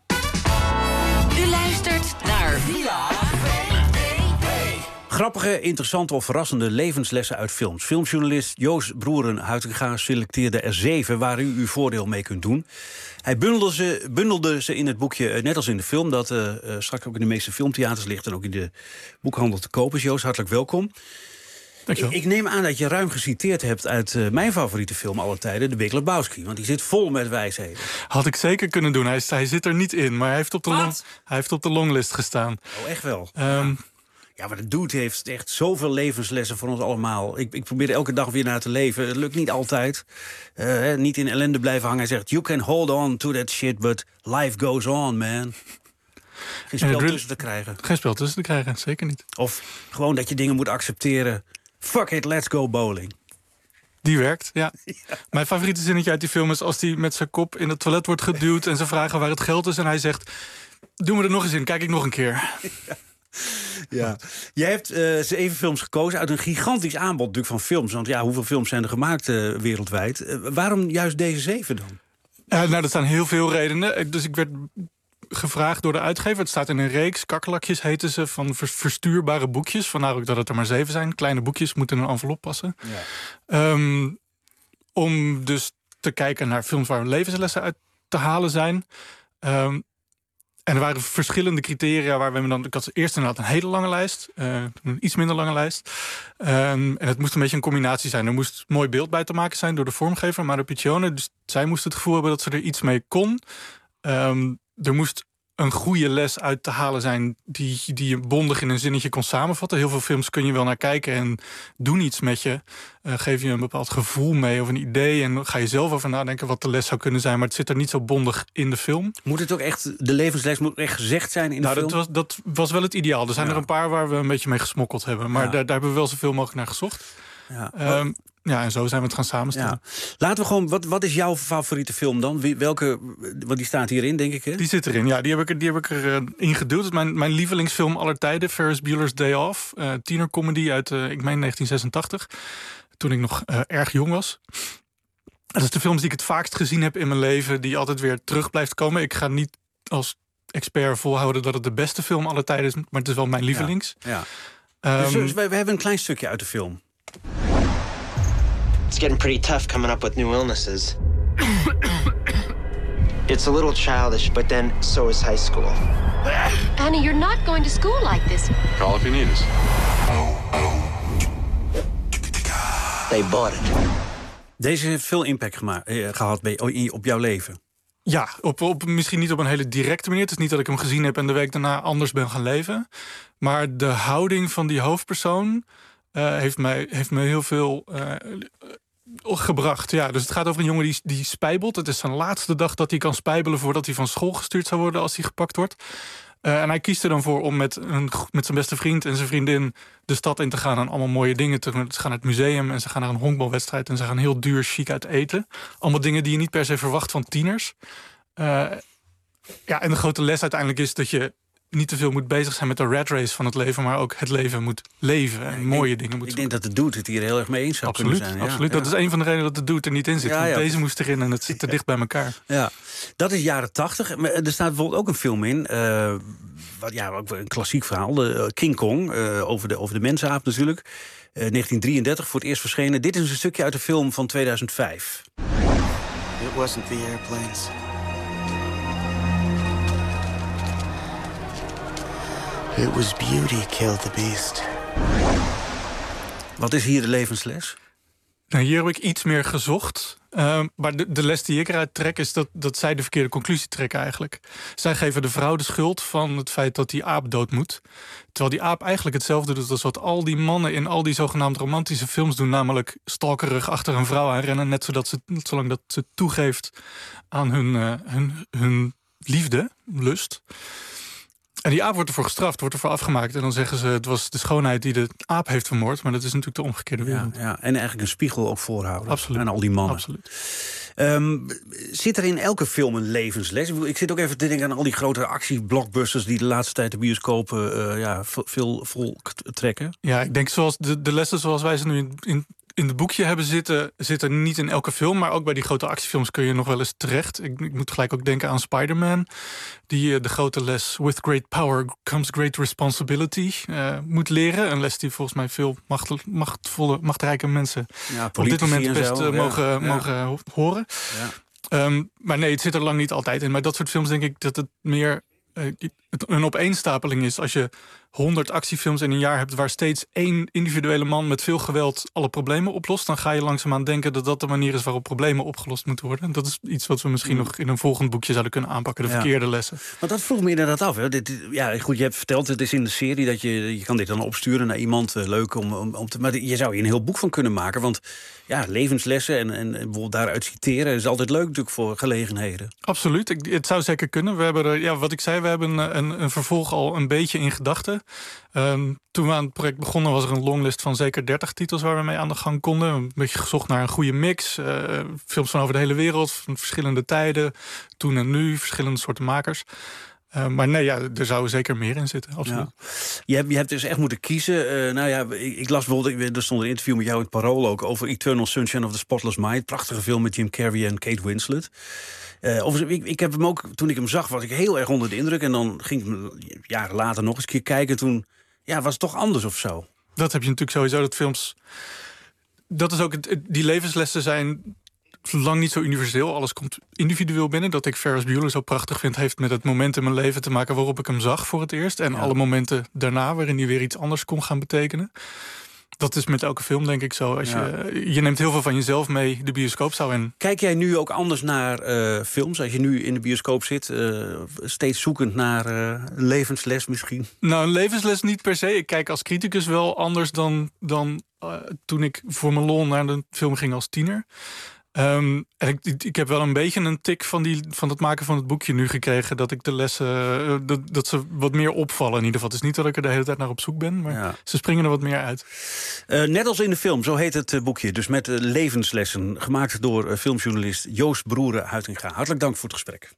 U luistert naar Villa V V V. Grappige, interessante of verrassende levenslessen uit films. Filmjournalist Joost Broeren-Huitinga selecteerde er zeven waar u uw voordeel mee kunt doen. Hij bundelde ze, bundelde ze in het boekje, net als in de film, dat uh, straks ook in de meeste filmtheaters ligt en ook in de boekhandel te kopen is. Joost, hartelijk welkom. Ik, ik neem aan dat je ruim geciteerd hebt uit uh, mijn favoriete film aller tijden, De Big Lebowski. Want die zit vol met wijsheden. Had ik zeker kunnen doen. Hij, is, hij zit er niet in, maar hij heeft op de, long, hij heeft op de longlist gestaan. Oh, echt wel? Um, ja, maar de dude heeft echt zoveel levenslessen voor ons allemaal. Ik, ik probeer er elke dag weer naar te leven. Het lukt niet altijd. Uh, niet in ellende blijven hangen. Hij zegt, you can hold on to that shit, but life goes on, man. Geen spel tussen te krijgen. Geen spel tussen te krijgen, zeker niet. Of gewoon dat je dingen moet accepteren. Fuck it, let's go bowling. Die werkt, ja. ja. Mijn favoriete zinnetje uit die film is als hij met zijn kop in het toilet wordt geduwd en ze vragen waar het geld is en hij zegt, doe me er nog eens in, kijk ik nog een keer. Ja. Ja. Jij hebt uh, zeven films gekozen uit een gigantisch aanbod natuurlijk van films. Want ja, hoeveel films zijn er gemaakt uh, wereldwijd? Uh, waarom juist deze zeven dan? Uh, nou, dat zijn heel veel redenen. Dus ik werd gevraagd door de uitgever. Het staat in een reeks, kakkelakjes heten ze, van verstuurbare boekjes. Vandaar ook dat het er maar zeven zijn. Kleine boekjes moeten in een envelop passen. Ja. Um, om dus te kijken naar films waar levenslessen uit te halen zijn. Um, en er waren verschillende criteria waar we dan. Ik had eerst inderdaad een hele lange lijst, uh, een iets minder lange lijst. Um, en het moest een beetje een combinatie zijn. Er moest mooi beeld bij te maken zijn door de vormgever, maar de Piccione, dus zij moest het gevoel hebben dat ze er iets mee kon. Um, er moest een goede les uit te halen zijn die, die je bondig in een zinnetje kon samenvatten. Heel veel films kun je wel naar kijken en doen iets met je. Uh, geef je een bepaald gevoel mee of een idee en ga je zelf over nadenken wat de les zou kunnen zijn. Maar het zit er niet zo bondig in de film. Moet het ook echt, de levensles moet echt gezegd zijn in de nou, film? Dat was, dat was wel het ideaal. Er zijn ja. er een paar waar we een beetje mee gesmokkeld hebben. Maar ja. daar, daar hebben we wel zoveel mogelijk naar gezocht. Ja. Um, Ja, en zo zijn we het gaan samenstellen. Ja. Laten we gewoon, wat, wat is jouw favoriete film dan? Wie, welke, want die staat hierin, denk ik, hè? Die zit erin, ja. Die heb ik, die heb ik erin uh, geduwd. Het is mijn, mijn lievelingsfilm aller tijden, Ferris Bueller's Day Off. Uh, tienercomedy uit, uh, ik meen, negentien zesentachtig. Toen ik nog uh, erg jong was. Dat is de films die ik het vaakst gezien heb in mijn leven, die altijd weer terug blijft komen. Ik ga niet als expert volhouden dat het de beste film aller tijden is, maar het is wel mijn lievelings. Ja. Ja. Um, dus we, we hebben een klein stukje uit de film. It's getting pretty tough coming up with new illnesses. It's a little childish, but then so is high school. Annie, you're not going to school like this. Call if you need us. They bought it. Deze heeft veel impact gema- eh, gehad bij, op jouw leven. Ja, op, op, misschien niet op een hele directe manier. Het is niet dat ik hem gezien heb en de week daarna anders ben gaan leven. Maar de houding van die hoofdpersoon Uh, heeft, mij, heeft me heel veel uh, gebracht. Ja, dus het gaat over een jongen die, die spijbelt. Het is zijn laatste dag dat hij kan spijbelen voordat hij van school gestuurd zou worden als hij gepakt wordt. Uh, en hij kiest er dan voor om met, een, met zijn beste vriend en zijn vriendin de stad in te gaan en allemaal mooie dingen te doen. Ze gaan naar het museum en ze gaan naar een honkbalwedstrijd en ze gaan heel duur chic uit eten. Allemaal dingen die je niet per se verwacht van tieners. Uh, ja, en de grote les uiteindelijk is dat je niet te veel moet bezig zijn met de rat race van het leven, maar ook het leven moet leven en ja, mooie denk, dingen moet Ik zoeken. denk dat de Dude het hier heel erg mee eens zou absoluut, kunnen zijn. Ja, absoluut. ja. Dat is een van de redenen dat de Dude er niet in zit. Ja, ja, deze moest erin en het zit te dicht bij elkaar. Ja, dat is jaren tachtig. Er staat bijvoorbeeld ook een film in. Uh, wat, ja, ook een klassiek verhaal. De, uh, King Kong, uh, over, de, over de mensaap natuurlijk. Uh, negentien drieëndertig, voor het eerst verschenen. Dit is een stukje uit de film van tweeduizend vijf. It wasn't the airplanes. It was beauty killed the beast. Wat is hier de levensles? Nou, hier heb ik iets meer gezocht. Uh, maar de, de les die ik eruit trek is dat, dat zij de verkeerde conclusie trekken eigenlijk. Zij geven de vrouw de schuld van het feit dat die aap dood moet. Terwijl die aap eigenlijk hetzelfde doet als wat al die mannen in al die zogenaamd romantische films doen. Namelijk stalkerig achter een vrouw aanrennen. Net zodat ze, zolang dat ze toegeeft aan hun, uh, hun, hun liefde, lust. En die aap wordt ervoor gestraft, wordt ervoor afgemaakt. En dan zeggen ze, het was de schoonheid die de aap heeft vermoord. Maar dat is natuurlijk de omgekeerde wereld. Ja, ja. En eigenlijk een spiegel ook voorhouden. Absoluut. Aan al die mannen. Absoluut. Um, zit er in elke film een levensles? Ik zit ook even te denken aan al die grote actieblockbusters die de laatste tijd de bioscopen uh, ja, veel volk trekken. Ja, ik denk zoals de, de lessen zoals wij ze nu in, in in het boekje hebben zitten, zitten niet in elke film, maar ook bij die grote actiefilms kun je nog wel eens terecht. Ik, ik moet gelijk ook denken aan Spider-Man, die uh, de grote les with great power comes great responsibility uh, moet leren. Een les die volgens mij veel macht, machtvolle, machtrijke mensen ja, op dit moment best uh, mogen, ja, ja. mogen horen. Ja. Um, maar nee, het zit er lang niet altijd in. Maar dat soort films denk ik dat het meer uh, een opeenstapeling is. Als je honderd actiefilms in een jaar hebt waar steeds één individuele man met veel geweld alle problemen oplost, dan ga je langzaamaan denken dat dat de manier is waarop problemen opgelost moeten worden. En dat is iets wat we misschien mm. nog in een volgend boekje zouden kunnen aanpakken, de ja. verkeerde lessen. Maar dat vroeg me inderdaad af. Hè. Dit, ja, goed, je hebt verteld, het is in de serie dat je, je kan dit dan opsturen naar iemand. Uh, leuk om, om, om te. Maar je zou hier een heel boek van kunnen maken. Want ja, levenslessen en, en bijvoorbeeld daaruit citeren is altijd leuk natuurlijk voor gelegenheden. Absoluut. Ik, het zou zeker kunnen. We hebben er, ja, wat ik zei, we hebben een, een, een vervolg al een beetje in gedachten. Um, toen we aan het project begonnen was er een longlist van zeker dertig titels waar we mee aan de gang konden. Een beetje gezocht naar een goede mix. Uh, films van over de hele wereld, van verschillende tijden. Toen en nu, verschillende soorten makers. Uh, maar nee, ja, er zou zeker meer in zitten, absoluut. Ja. Je, hebt, je hebt dus echt moeten kiezen. Uh, nou ja, ik, ik las bijvoorbeeld, er stond een interview met jou in het Parool ook over Eternal Sunshine of the Spotless Mind. Prachtige film met Jim Carrey en Kate Winslet. Uh, of, ik, ik heb hem ook, toen ik hem zag, was ik heel erg onder de indruk. En dan ging ik hem jaren later nog eens een keer kijken. Toen ja, was het toch anders of zo. Dat heb je natuurlijk sowieso, dat films... Dat is ook, het, die levenslessen zijn lang niet zo universeel. Alles komt individueel binnen. Dat ik Ferris Bueller zo prachtig vind, heeft met het moment in mijn leven te maken waarop ik hem zag voor het eerst. En ja. alle momenten daarna waarin hij weer iets anders kon gaan betekenen. Dat is met elke film, denk ik zo. Als ja. je, je neemt heel veel van jezelf mee de bioscoopzaal in. Kijk jij nu ook anders naar uh, films? Als je nu in de bioscoop zit, uh, steeds zoekend naar uh, een levensles misschien? Nou, een levensles niet per se. Ik kijk als criticus wel anders dan, dan uh, toen ik voor mijn lol naar de film ging als tiener. Um, en ik, ik heb wel een beetje een tik van, die, van het maken van het boekje nu gekregen. Dat ik de lessen, uh, dat, dat ze wat meer opvallen in ieder geval. Het is niet dat ik er de hele tijd naar op zoek ben, maar ja. ze springen er wat meer uit. Uh, net als in de film, zo heet het uh, boekje. Dus met uh, levenslessen, gemaakt door uh, filmjournalist Joost Broeren-Huitinga. Hartelijk dank voor het gesprek.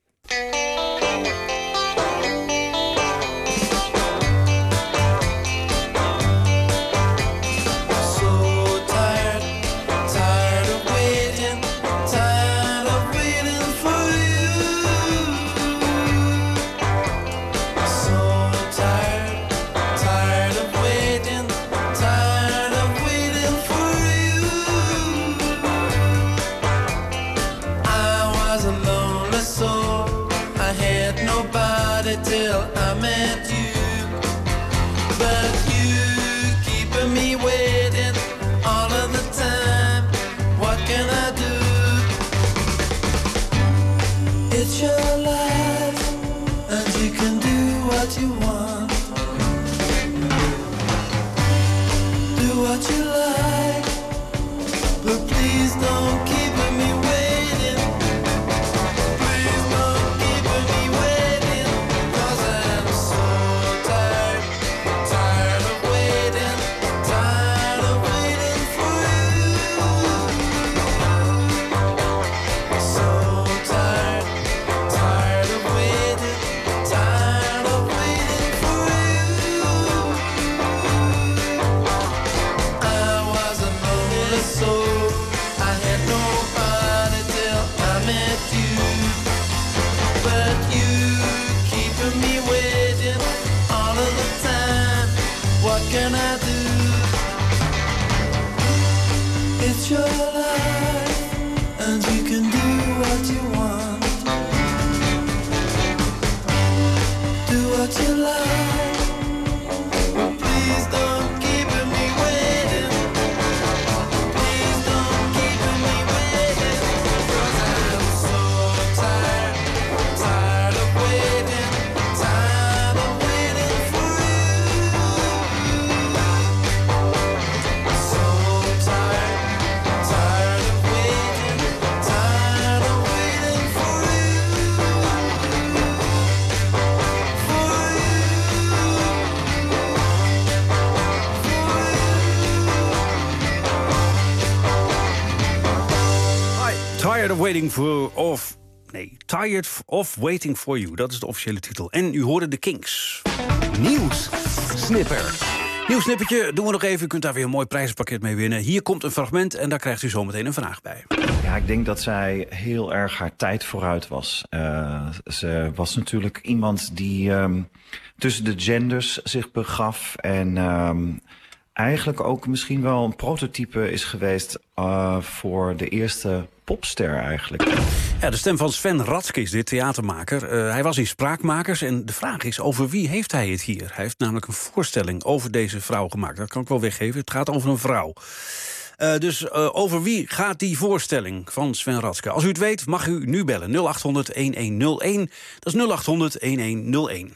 Tired of Waiting for... Of, nee, Tired of Waiting for You. Dat is de officiële titel. En u hoorde de Kinks. Nieuws. Snipper. Nieuw snippertje, doen we nog even. U kunt daar weer een mooi prijzenpakket mee winnen. Hier komt een fragment en daar krijgt u zometeen een vraag bij. Ja, ik denk dat zij heel erg haar tijd vooruit was. Uh, ze was natuurlijk iemand die um, tussen de genders zich begaf en... Um, eigenlijk ook misschien wel een prototype is geweest uh, voor de eerste popster eigenlijk. Ja, de stem van Sven Radske is dit, theatermaker. Uh, hij was in Spraakmakers en de vraag is, over wie heeft hij het hier? Hij heeft namelijk een voorstelling over deze vrouw gemaakt. Dat kan ik wel weggeven, het gaat over een vrouw. Uh, dus uh, over wie gaat die voorstelling van Sven Radske? Als u het weet, mag u nu bellen. nul acht honderd, een een nul een. Dat is nul acht honderd, een een nul een.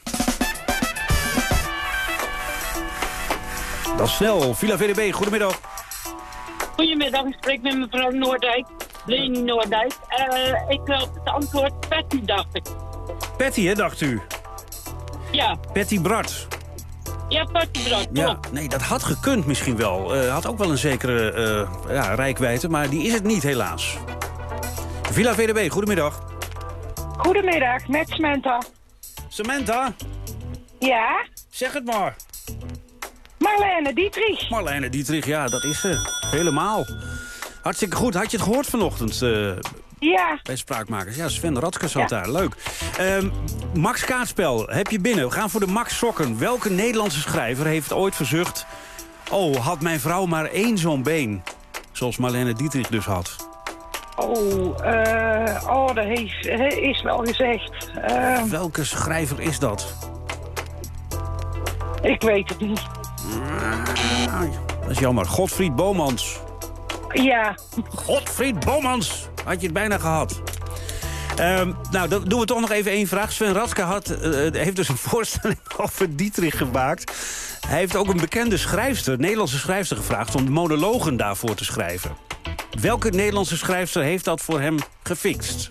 Dat is snel. Villa V D B, goedemiddag. Goedemiddag, ik spreek met mevrouw Noordijk. Leni Noordijk. Uh, ik had het antwoord Patty, dacht ik. Patty, hè, dacht u? Ja. Patty Bart. Ja, Patty Bart, ja, nee, dat had gekund misschien wel. Uh, had ook wel een zekere uh, ja, reikwijdte, maar die is het niet, helaas. Villa V D B, goedemiddag. Goedemiddag, met Samantha. Samantha? Ja? Zeg het maar. Marlene Dietrich. Marlene Dietrich, ja, dat is ze. Helemaal. Hartstikke goed. Had je het gehoord vanochtend? Uh, ja. Bij Spraakmakers. Ja, Sven Radke zat ja. daar. Leuk. Um, Max Kaartspel, heb je binnen. We gaan voor de Max Sokken. Welke Nederlandse schrijver heeft ooit verzucht... Oh, had mijn vrouw maar één zo'n been. Zoals Marlene Dietrich dus had. Oh, uh, oh dat heeft, is wel gezegd. Uh, Welke schrijver is dat? Ik weet het niet. Ah, dat is jammer. Godfried Bomans. Ja. Godfried Bomans. Had je het bijna gehad. Um, nou, dan doen we toch nog even één vraag. Sven Radke had, uh, heeft dus een voorstelling over Dietrich gemaakt. Hij heeft ook een bekende schrijfster, Nederlandse schrijfster, gevraagd... om de monologen daarvoor te schrijven. Welke Nederlandse schrijfster heeft dat voor hem gefixt?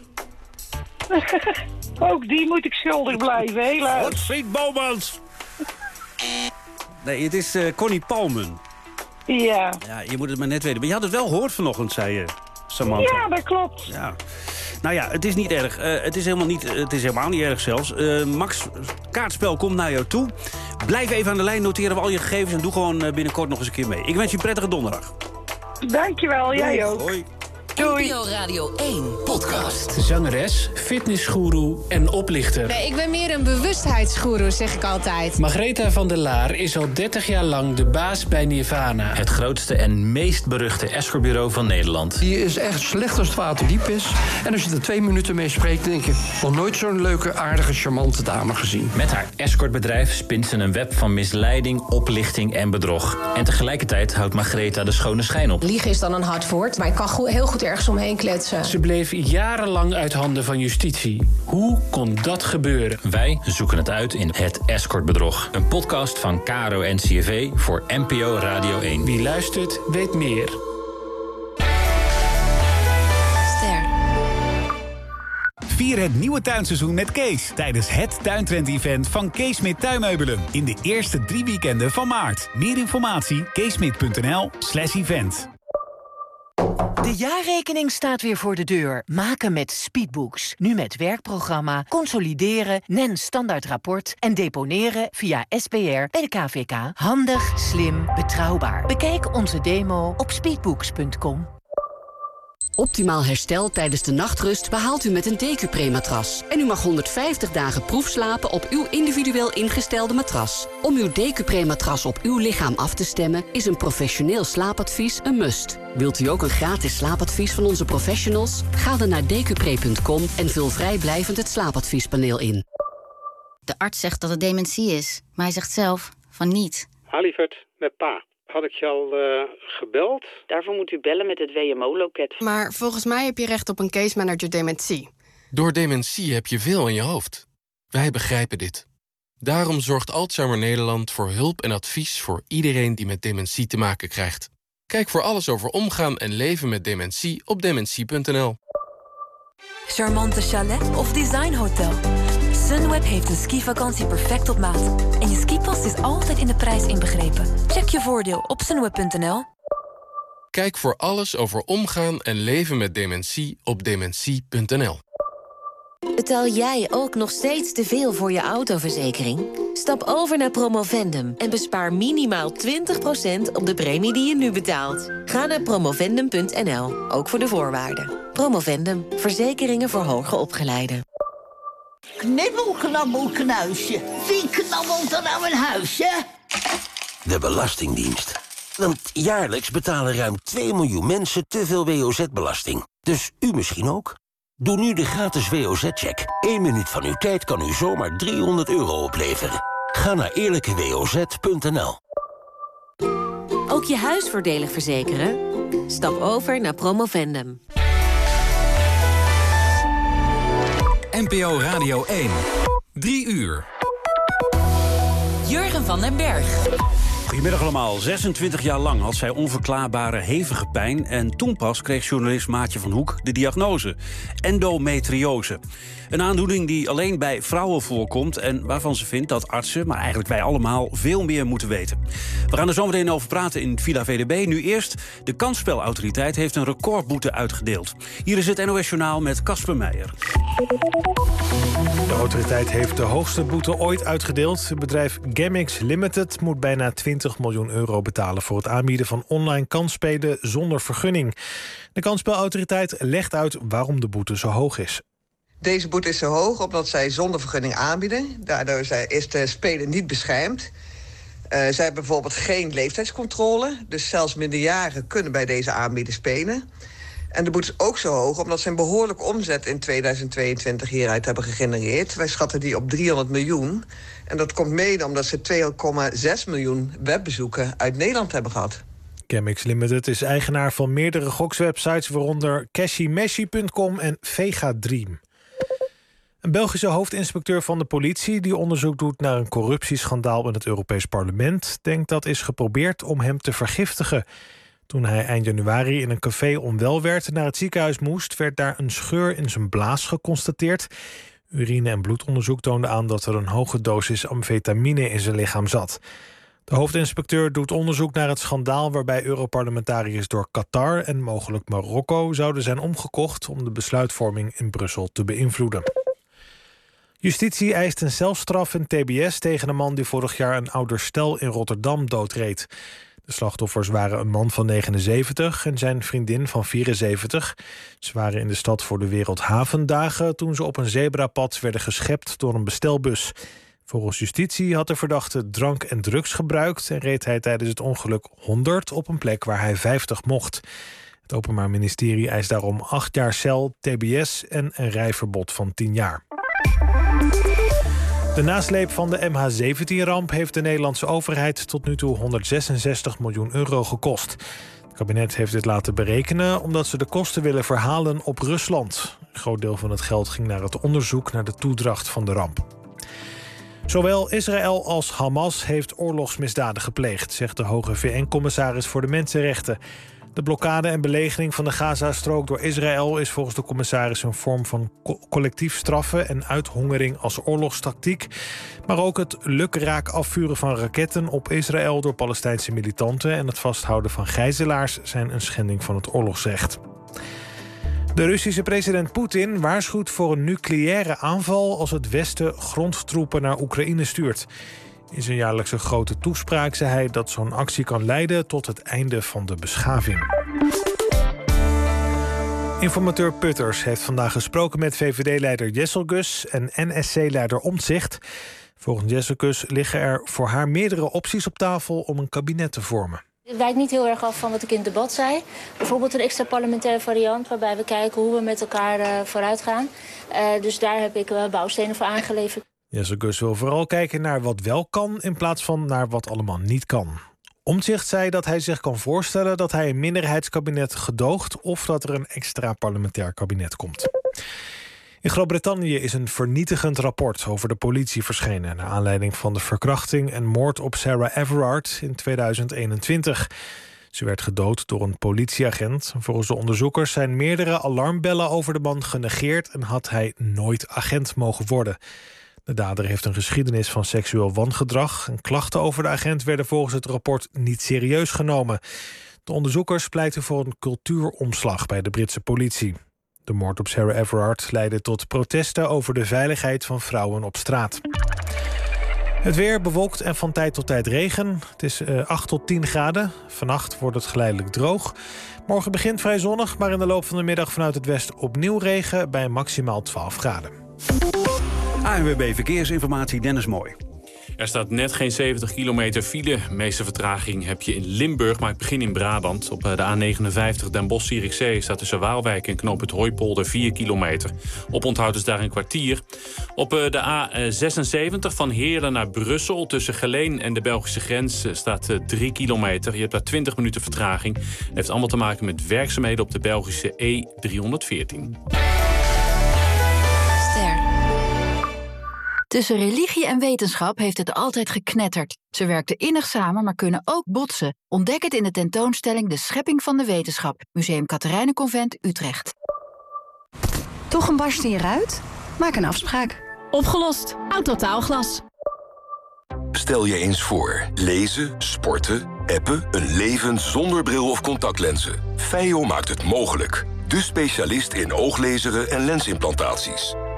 Ook die moet ik schuldig blijven, helaas. Godfried Bomans. Nee, het is uh, Connie Palmen. Ja. Ja, je moet het maar net weten. Maar je had het wel gehoord vanochtend, zei je, Samantha. Ja, dat klopt. Ja. Nou ja, het is niet erg. Uh, het, is helemaal niet, uh, het is helemaal niet erg zelfs. Uh, Max, Kaartspel komt naar jou toe. Blijf even aan de lijn, noteren we al je gegevens... en doe gewoon uh, binnenkort nog eens een keer mee. Ik wens je een prettige donderdag. Dankjewel, jij ook. Hoi. Doei. N P O Radio één podcast. Zangeres, fitnessgoeroe en oplichter. Nee, ik ben meer een bewustheidsgoeroe, zeg ik altijd. Margaretha van der Laar is al dertig jaar lang de baas bij Nirvana. Het grootste en meest beruchte escortbureau van Nederland. Die is echt slecht als het water diep is. En als je er twee minuten mee spreekt, denk je... nog nooit zo'n leuke, aardige, charmante dame gezien. Met haar escortbedrijf spint ze een web van misleiding, oplichting en bedrog. En tegelijkertijd houdt Margaretha de schone schijn op. Liegen is dan een hard woord, maar ik kan go- heel goed ergens omheen kletsen. Ze bleef jarenlang uit handen van justitie. Hoe kon dat gebeuren? Wij zoeken het uit in Het Escortbedrog. Een podcast van K R O N C R V voor N P O Radio één. Wie luistert, weet meer. Ster. Vier het nieuwe tuinseizoen met Kees tijdens het tuintrend-event van Keesmit Tuinmeubelen in de eerste drie weekenden van maart. Meer informatie keesmit.nl slash event. De jaarrekening staat weer voor de deur. Maken met Speedbooks. Nu met werkprogramma, consolideren, N E N standaardrapport en deponeren via S P R bij de K V K. Handig, slim, betrouwbaar. Bekijk onze demo op speedbooks punt com. Optimaal herstel tijdens de nachtrust behaalt u met een Decupre-matras. En u mag honderdvijftig dagen proefslapen op uw individueel ingestelde matras. Om uw Decupre-matras op uw lichaam af te stemmen... is een professioneel slaapadvies een must. Wilt u ook een gratis slaapadvies van onze professionals? Ga dan naar decupre punt com en vul vrijblijvend het slaapadviespaneel in. De arts zegt dat het dementie is, maar hij zegt zelf van niet. Ha, lieverd, met pa. Had ik je al uh, gebeld? Daarvoor moet u bellen met het W M O-loket. Maar volgens mij heb je recht op een case manager dementie. Door dementie heb je veel in je hoofd. Wij begrijpen dit. Daarom zorgt Alzheimer Nederland voor hulp en advies... voor iedereen die met dementie te maken krijgt. Kijk voor alles over omgaan en leven met dementie op dementie punt n l. Charmante chalet of designhotel. Sunweb heeft een skivakantie perfect op maat. En je skipas is altijd in de prijs inbegrepen. Check je voordeel op sunweb punt n l. Kijk voor alles over omgaan en leven met dementie op dementie punt n l. Betaal jij ook nog steeds te veel voor je autoverzekering? Stap over naar Promovendum en bespaar minimaal twintig procent op de premie die je nu betaalt. Ga naar promovendum punt n l, ook voor de voorwaarden. Promovendum, verzekeringen voor hoger opgeleiden. Knibbel, knabbel, knuisje. Wie knabbelt er nou een huisje? De Belastingdienst. Want jaarlijks betalen ruim twee miljoen mensen te veel W O Z-belasting. Dus u misschien ook? Doe nu de gratis W O Z-check. Eén minuut van uw tijd kan u zomaar driehonderd euro opleveren. Ga naar eerlijke w o z punt n l. Ook je huis voordelig verzekeren? Stap over naar Promovendum. N P O Radio één. Drie uur. Jurgen van den Berg. Goedemiddag allemaal. zesentwintig jaar lang had zij onverklaarbare hevige pijn... en toen pas kreeg journalist Maartje van Hoek de diagnose. Endometriose. Een aandoening die alleen bij vrouwen voorkomt... en waarvan ze vindt dat artsen, maar eigenlijk wij allemaal... veel meer moeten weten. We gaan er zo meteen over praten in Villa V D B. Nu eerst, de kansspelautoriteit heeft een recordboete uitgedeeld. Hier is het N O S Journaal met Casper Meijer. De autoriteit heeft de hoogste boete ooit uitgedeeld. Het bedrijf Gamix Limited moet bijna twintig miljoen euro betalen voor het aanbieden van online kansspelen zonder vergunning. De kansspelautoriteit legt uit waarom de boete zo hoog is. Deze boete is zo hoog omdat zij zonder vergunning aanbieden. Daardoor is de speler niet beschermd. Uh, zij hebben bijvoorbeeld geen leeftijdscontrole. Dus zelfs minderjarigen kunnen bij deze aanbieder spelen. En de boete is ook zo hoog omdat ze een behoorlijke omzet in tweeduizend tweeëntwintig hieruit hebben gegenereerd. Wij schatten die op driehonderd miljoen. En dat komt mede omdat ze twee komma zes miljoen webbezoeken uit Nederland hebben gehad. Gamix Limited is eigenaar van meerdere gokswebsites, waaronder Cashimeshi punt com en Vega Dream. Een Belgische hoofdinspecteur van de politie die onderzoek doet naar een corruptieschandaal in het Europees Parlement denkt dat is geprobeerd om hem te vergiftigen. Toen hij eind januari in een café onwel werd en naar het ziekenhuis moest, werd daar een scheur in zijn blaas geconstateerd. Urine- en bloedonderzoek toonde aan dat er een hoge dosis amfetamine in zijn lichaam zat. De hoofdinspecteur doet onderzoek naar het schandaal waarbij Europarlementariërs door Qatar en mogelijk Marokko zouden zijn omgekocht om de besluitvorming in Brussel te beïnvloeden. Justitie eist een celstraf en T B S tegen een man die vorig jaar een ouder stel in Rotterdam doodreed. De slachtoffers waren een man van negenenzeventig en zijn vriendin van vierenzeventig. Ze waren in de stad voor de Wereldhavendagen toen ze op een zebrapad werden geschept door een bestelbus. Volgens justitie had de verdachte drank en drugs gebruikt en reed hij tijdens het ongeluk honderd op een plek waar hij vijftig mocht. Het Openbaar Ministerie eist daarom acht jaar cel, T B S en een rijverbod van tien jaar. De nasleep van de M H zeventien-ramp heeft de Nederlandse overheid tot nu toe honderdzesenzestig miljoen euro gekost. Het kabinet heeft dit laten berekenen omdat ze de kosten willen verhalen op Rusland. Een groot deel van het geld ging naar het onderzoek naar de toedracht van de ramp. Zowel Israël als Hamas heeft oorlogsmisdaden gepleegd, zegt de hoge V N-commissaris voor de Mensenrechten. De blokkade en belegering van de Gazastrook door Israël is volgens de commissaris een vorm van co- collectief straffen en uithongering als oorlogstactiek. Maar ook het lukraak afvuren van raketten op Israël door Palestijnse militanten en het vasthouden van gijzelaars zijn een schending van het oorlogsrecht. De Russische president Poetin waarschuwt voor een nucleaire aanval als het Westen grondtroepen naar Oekraïne stuurt. In zijn jaarlijkse grote toespraak zei hij dat zo'n actie kan leiden tot het einde van de beschaving. Informateur Putters heeft vandaag gesproken met V V D-leider Jesselgus en N S C-leider Omtzigt. Volgens Jesselgus liggen er voor haar meerdere opties op tafel om een kabinet te vormen. Het wijkt niet heel erg af van wat ik in het debat zei. Bijvoorbeeld een extra parlementaire variant waarbij we kijken hoe we met elkaar uh, vooruit gaan. Uh, dus daar heb ik uh, bouwstenen voor aangeleverd. Jesselgus wil vooral kijken naar wat wel kan in plaats van naar wat allemaal niet kan. Omtzigt zei dat hij zich kan voorstellen dat hij een minderheidskabinet gedoogt of dat er een extra parlementair kabinet komt. In Groot-Brittannië is een vernietigend rapport over de politie verschenen naar aanleiding van de verkrachting en moord op Sarah Everard in tweeduizend eenentwintig. Ze werd gedood door een politieagent. Volgens de onderzoekers zijn meerdere alarmbellen over de man genegeerd en had hij nooit agent mogen worden. De dader heeft een geschiedenis van seksueel wangedrag en klachten over de agent werden volgens het rapport niet serieus genomen. De onderzoekers pleiten voor een cultuuromslag bij de Britse politie. De moord op Sarah Everard leidde tot protesten over de veiligheid van vrouwen op straat. Het weer bewolkt en van tijd tot tijd regen. Het is uh, acht tot tien graden. Vannacht wordt het geleidelijk droog. Morgen begint vrij zonnig, maar in de loop van de middag vanuit het westen opnieuw regen bij maximaal twaalf graden. A N W B Verkeersinformatie, Dennis Mooi. Er staat net geen zeventig kilometer file. De meeste vertraging heb je in Limburg, maar ik begin in Brabant. Op de A negenenvijftig Den Bosch-Zierikzee staat tussen Waalwijk en knoop het Hooipolder vier kilometer. Oponthoud is daar een kwartier. Op de A zesenzeventig van Heerlen naar Brussel tussen Geleen en de Belgische grens staat drie kilometer. Je hebt daar twintig minuten vertraging. Het heeft allemaal te maken met werkzaamheden op de Belgische E driehonderdveertien. Tussen religie en wetenschap heeft het altijd geknetterd. Ze werkten innig samen, maar kunnen ook botsen. Ontdek het in de tentoonstelling De Schepping van de Wetenschap. Museum Katerijnenconvent, Utrecht. Toch een barst in je ruit? Maak een afspraak. Opgelost. Autotaalglas. Stel je eens voor. Lezen, sporten, appen, een leven zonder bril of contactlenzen. Feio maakt het mogelijk. De specialist in ooglezeren en lensimplantaties.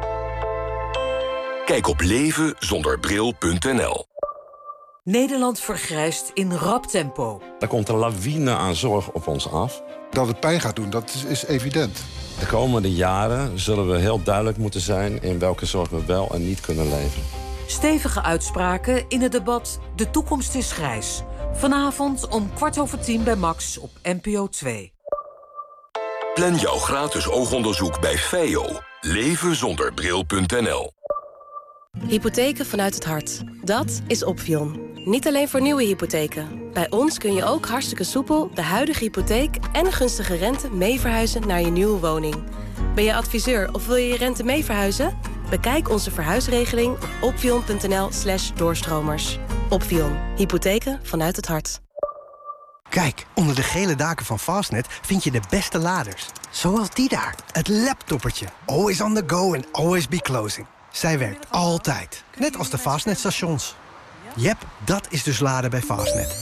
Kijk op leven zonder bril punt n l. Nederland vergrijst in rap tempo. Er komt een lawine aan zorg op ons af. Dat het pijn gaat doen, dat is, is evident. De komende jaren zullen we heel duidelijk moeten zijn in welke zorg we wel en niet kunnen leveren. Stevige uitspraken in het debat De toekomst is grijs. Vanavond om kwart over tien bij Max op N P O twee. Plan jouw gratis oogonderzoek bij Feio. leven zonder bril punt n l. Hypotheken vanuit het hart. Dat is Opvion. Niet alleen voor nieuwe hypotheken. Bij ons kun je ook hartstikke soepel de huidige hypotheek en een gunstige rente mee verhuizen naar je nieuwe woning. Ben je adviseur of wil je je rente mee verhuizen? Bekijk onze verhuisregeling op opvion punt n l slash doorstromers. Opvion. Hypotheken vanuit het hart. Kijk, onder de gele daken van Fastnet vind je de beste laders. Zoals die daar. Het laptoppertje. Always on the go and always be closing. Zij werkt altijd. Net als de Fastnet stations. Jep, dat is dus laden bij Fastnet.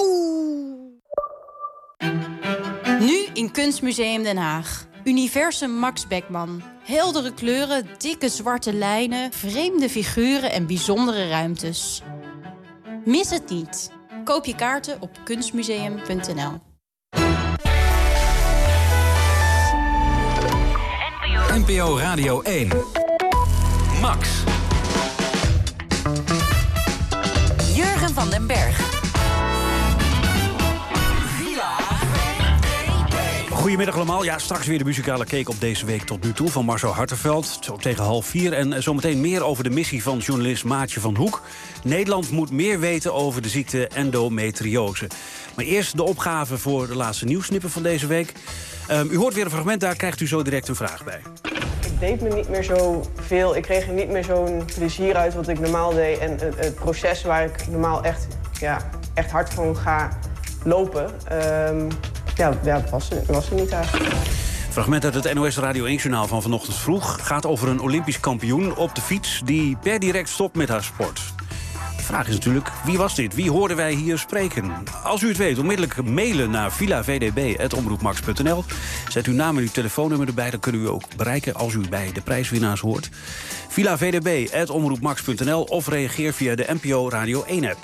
Nu in Kunstmuseum Den Haag. Universum Max Beckmann. Heldere kleuren, dikke zwarte lijnen, vreemde figuren en bijzondere ruimtes. Mis het niet. Koop je kaarten op kunstmuseum punt n l. N P O Radio één. Max. Jurgen van den Berg. Goedemiddag allemaal. Ja, straks weer de muzikale cake op deze week tot nu toe van Marcel Hartenveld. Zo tegen half vier. En zometeen meer over de missie van journalist Maartje van Hoek. Nederland moet meer weten over de ziekte endometriose. Maar eerst de opgave voor de laatste nieuwssnippen van deze week. Um, u hoort weer een fragment, daar krijgt u zo direct een vraag bij. Ik deed me niet meer zo veel. Ik kreeg er niet meer zo'n plezier uit wat ik normaal deed. En het, het proces waar ik normaal echt, ja, echt hard van ga lopen... Um, Ja, ja was, er, was er niet eigenlijk. Fragment uit het N O S Radio één-journaal van vanochtend vroeg... gaat over een Olympisch kampioen op de fiets... die per direct stopt met haar sport. De vraag is natuurlijk, wie was dit? Wie hoorden wij hier spreken? Als u het weet, onmiddellijk mailen naar villa v d b apenstaartje omroep max punt n l. Zet uw naam en uw telefoonnummer erbij, dan kunnen we u ook bereiken... als u bij de prijswinnaars hoort. villa v d b apenstaartje omroep max punt n l of reageer via de N P O Radio één-app.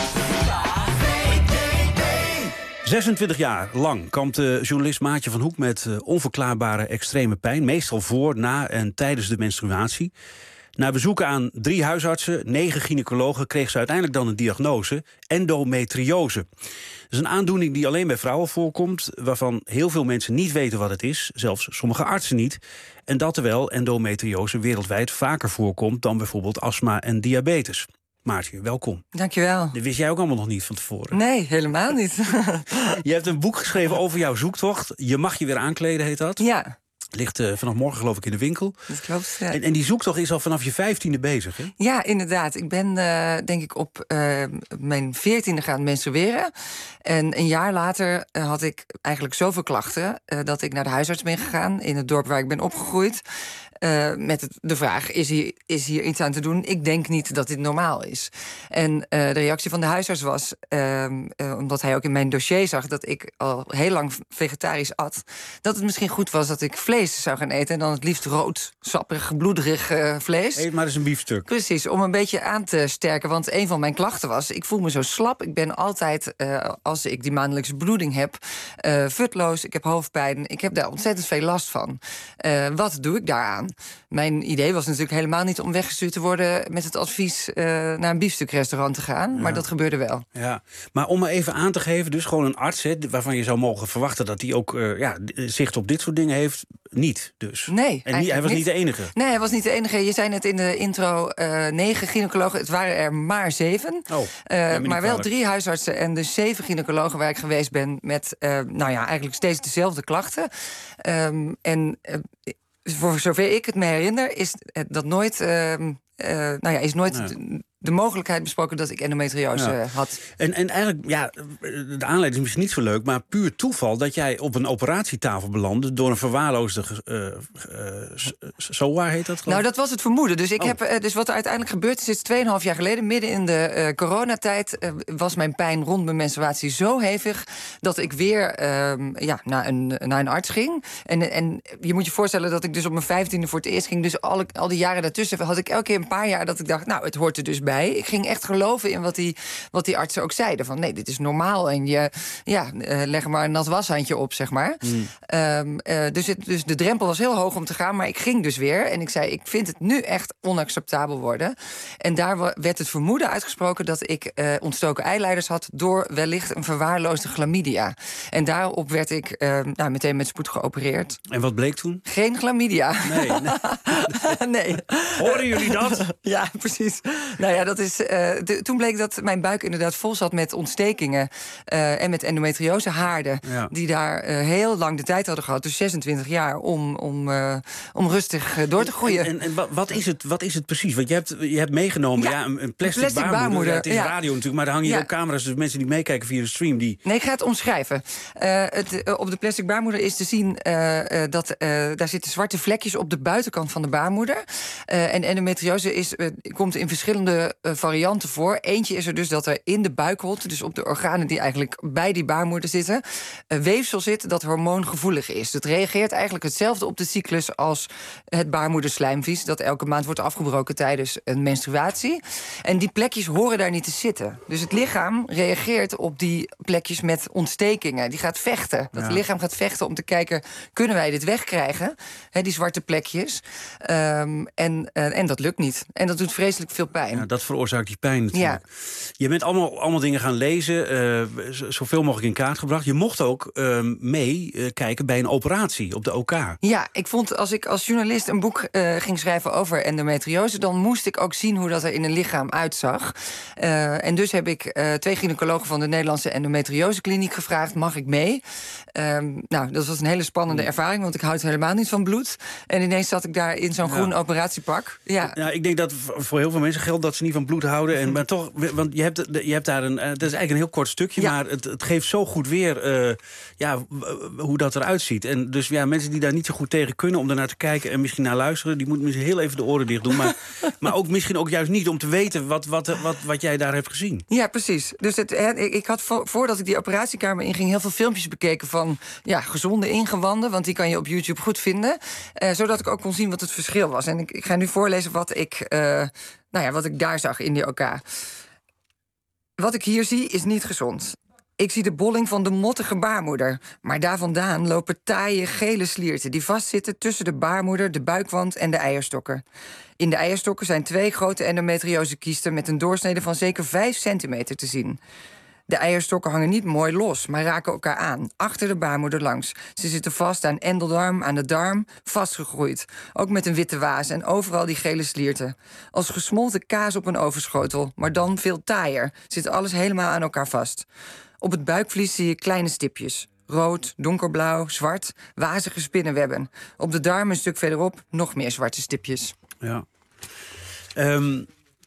zesentwintig jaar lang kampt de journalist Maartje van Hoek met uh, onverklaarbare extreme pijn. Meestal voor, na en tijdens de menstruatie. Na bezoeken aan drie huisartsen, negen gynaecologen... kreeg ze uiteindelijk dan een diagnose, endometriose. Dat is een aandoening die alleen bij vrouwen voorkomt... waarvan heel veel mensen niet weten wat het is, zelfs sommige artsen niet. En dat terwijl endometriose wereldwijd vaker voorkomt... dan bijvoorbeeld astma en diabetes. Maartje, welkom. Dankjewel. Dat wist jij ook allemaal nog niet van tevoren. Nee, helemaal niet. Je hebt een boek geschreven over jouw zoektocht. Je mag je weer aankleden, heet dat? Ja. Ligt uh, vanaf morgen geloof ik in de winkel. Dat klopt, ja. En, en die zoektocht is al vanaf je vijftiende bezig, hè? Ja, inderdaad. Ik ben uh, denk ik op uh, mijn veertiende gaan menstrueren. En een jaar later uh, had ik eigenlijk zoveel klachten... Uh, dat ik naar de huisarts ben gegaan in het dorp waar ik ben opgegroeid... Uh, met het, de vraag, is hier, is hier iets aan te doen? Ik denk niet dat dit normaal is. En uh, de reactie van de huisarts was... Uh, uh, omdat hij ook in mijn dossier zag dat ik al heel lang vegetarisch at... dat het misschien goed was dat ik vlees zou gaan eten... en dan het liefst rood, sappig, bloederig uh, vlees. Eet maar eens een biefstuk. Precies, om een beetje aan te sterken. Want een van mijn klachten was, ik voel me zo slap. Ik ben altijd, uh, als ik die maandelijkse bloeding heb... Uh, futloos, ik heb hoofdpijn, ik heb daar ontzettend veel last van. Uh, wat doe ik daaraan? Mijn idee was natuurlijk helemaal niet om weggestuurd te worden... met het advies uh, naar een biefstukrestaurant te gaan. Ja. Maar dat gebeurde wel. Ja, maar om me even aan te geven, dus gewoon een arts... Hè, waarvan je zou mogen verwachten dat hij ook uh, ja, zicht op dit soort dingen heeft... niet dus. Nee, en niet, hij was niet de enige. Nee, hij was niet de enige. Je zei net in de intro uh, negen gynaecologen. Het waren er maar zeven. Oh, uh, maar wel drie huisartsen en dus zeven gynaecologen... waar ik geweest ben met uh, nou ja, eigenlijk steeds dezelfde klachten. Um, en... Uh, Voor zover ik het me herinner, is dat nooit, uh, uh, nou ja, is nooit nee. de mogelijkheid besproken dat ik endometriose Ja. had. En, en eigenlijk, ja, de aanleiding is misschien niet zo leuk, maar puur toeval dat jij op een operatietafel belandde door een verwaarloosde uh, uh, S O A heet dat, geloof Nou, ik? dat was het vermoeden. Dus, ik Oh. heb, uh, dus wat er uiteindelijk gebeurd is, is tweeënhalf jaar geleden, midden in de uh, coronatijd, uh, was mijn pijn rond mijn menstruatie zo hevig dat ik weer uh, ja, naar, een, naar een arts ging. En, en je moet je voorstellen dat ik dus op mijn vijftiende voor het eerst ging. Dus alle, al die jaren daartussen had ik elke keer een paar jaar dat ik dacht, nou, het hoort er dus bij. Ik ging echt geloven in wat die, wat die artsen ook zeiden. Van nee, dit is normaal. En je, ja, uh, leg er maar een nat washandje op, zeg maar. Mm. Um, uh, dus, het, dus de drempel was heel hoog om te gaan. Maar ik ging dus weer. En ik zei, ik vind het nu echt onacceptabel worden. En daar werd het vermoeden uitgesproken dat ik uh, ontstoken eileiders had door wellicht een verwaarloosde chlamydia. En daarop werd ik uh, nou, meteen met spoed geopereerd. En wat bleek toen? Geen chlamydia. Nee. nee. nee. Horen jullie dat? Ja, precies. Nou ja, dat is. Uh, de, toen bleek dat mijn buik inderdaad vol zat met ontstekingen uh, en met endometriose haarden. Ja. Die daar uh, heel lang de tijd hadden gehad, dus zesentwintig jaar, om, om, uh, om rustig uh, door te groeien. En, en, en wat, is het, wat is het precies? Want je hebt, je hebt meegenomen ja, ja, een, een plastic, plastic baarmoeder. baarmoeder. Ja, het is ja. radio natuurlijk, maar er hangen hier ja. ook camera's. Dus mensen die meekijken via de stream. Die... Nee, ik ga het omschrijven. Uh, het, uh, op de plastic baarmoeder is te zien uh, uh, dat uh, daar zitten zwarte vlekjes op de buitenkant van de baarmoeder. Uh, en endometriose is, uh, komt in verschillende uh, varianten voor. Eentje is er dus dat er in de buikholte, dus op de organen die eigenlijk bij die baarmoeder zitten, uh, weefsel zit dat hormoongevoelig is. Het reageert eigenlijk hetzelfde op de cyclus als het baarmoederslijmvlies, dat elke maand wordt afgebroken tijdens een menstruatie. En die plekjes horen daar niet te zitten. Dus het lichaam reageert op die plekjes met ontstekingen. Die gaat vechten. Dat Ja. lichaam gaat vechten om te kijken, kunnen wij dit wegkrijgen? He, die zwarte plekjes. Um, en, uh, en dat lukt niet. En dat doet vreselijk veel pijn. Ja, dat veroorzaakt die pijn natuurlijk. Ja. Je bent allemaal, allemaal dingen gaan lezen, uh, zoveel mogelijk in kaart gebracht. Je mocht ook uh, mee uh, kijken bij een operatie op de O K. Ja, ik vond als ik als journalist een boek uh, ging schrijven over endometriose, dan moest ik ook zien hoe dat er in een lichaam uitzag. Uh, en dus heb ik uh, twee gynaecologen van de Nederlandse endometriosekliniek gevraagd, mag ik mee? Um, nou, dat was een hele spannende ervaring, want ik houd helemaal niet van bloed. En ineens zat ik daar in zo'n Ja. groen operatiepak. Ja. Ja, ik denk dat voor heel veel mensen geldt dat ze niet van bloed houden. En, maar toch, want je hebt, je hebt daar een. Dat is eigenlijk een heel kort stukje, Ja. maar het, het geeft zo goed weer uh, ja, hoe dat eruit ziet. En dus ja, mensen die daar niet zo goed tegen kunnen om ernaar te kijken en misschien naar luisteren, die moeten misschien heel even de oren dicht doen. Maar, maar ook misschien ook juist niet om te weten wat, wat, wat, wat jij daar hebt gezien. Ja, precies. Dus het, he, ik had vo, voordat ik die operatiekamer inging heel veel filmpjes bekeken van ja, gezonde ingewanden, want die kan je op YouTube goed vinden, uh, zodat ik ook kon zien wat het verschil was. En ik, ik ga nu voorlezen wat ik, uh, nou ja, wat ik daar zag in die O K. Wat ik hier zie is niet gezond. Ik zie de bolling van de mottige baarmoeder. Maar daar vandaan lopen taaie gele slierten die vastzitten tussen de baarmoeder, de buikwand en de eierstokken. In de eierstokken zijn twee grote endometriosekiesten met een doorsnede van zeker vijf centimeter te zien. De eierstokken hangen niet mooi los, maar raken elkaar aan, achter de baarmoeder langs. Ze zitten vast aan endeldarm, aan de darm, vastgegroeid. Ook met een witte waas en overal die gele slierten. Als gesmolten kaas op een ovenschotel, maar dan veel taaier. Zit alles helemaal aan elkaar vast. Op het buikvlies zie je kleine stipjes. Rood, donkerblauw, zwart, wazige spinnenwebben. Op de darm een stuk verderop nog meer zwarte stipjes. Ja. Um,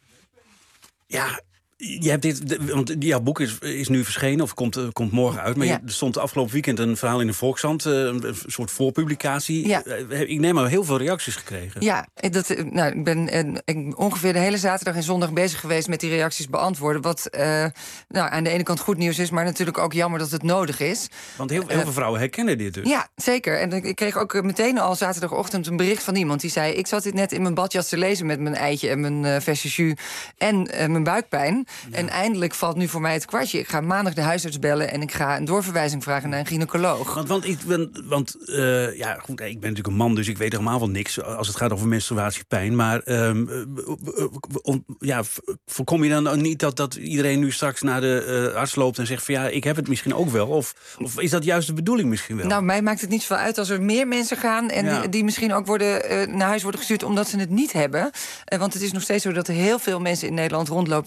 ja... Je hebt dit, want jouw boek is, is nu verschenen, of komt, uh, komt morgen uit. Maar ja. je, er stond afgelopen weekend een verhaal in de Volkshand, uh, een soort voorpublicatie. Ja. Uh, ik neem al heel veel reacties gekregen. Ja, dat, nou, ik ben uh, ik, ongeveer de hele zaterdag en zondag bezig geweest met die reacties beantwoorden. Wat uh, nou, aan de ene kant goed nieuws is, maar natuurlijk ook jammer dat het nodig is. Want heel, heel uh, veel vrouwen herkennen dit dus. Ja, zeker. En ik kreeg ook meteen al zaterdagochtend een bericht van iemand die zei: ik zat dit net in mijn badjas te lezen met mijn eitje en mijn uh, verse jus en uh, mijn buikpijn. Ja. En eindelijk valt nu voor mij het kwartje. Ik ga maandag de huisarts bellen en ik ga een doorverwijzing vragen naar een gynaecoloog. Want, want, ik, ben, want uh, ja, goed, ik ben natuurlijk een man, dus ik weet helemaal wel niks als het gaat over menstruatiepijn. Maar um, uh, on, ja, voorkom je dan niet dat, dat iedereen nu straks naar de uh, arts loopt en zegt van ja, ik heb het misschien ook wel? Of, of is dat juist de bedoeling misschien wel? Nou, mij maakt het niet zoveel uit als er meer mensen gaan en ja. die, die misschien ook worden, uh, naar huis worden gestuurd omdat ze het niet hebben. Uh, want het is nog steeds zo dat er heel veel mensen in Nederland rondlopen met endometriose.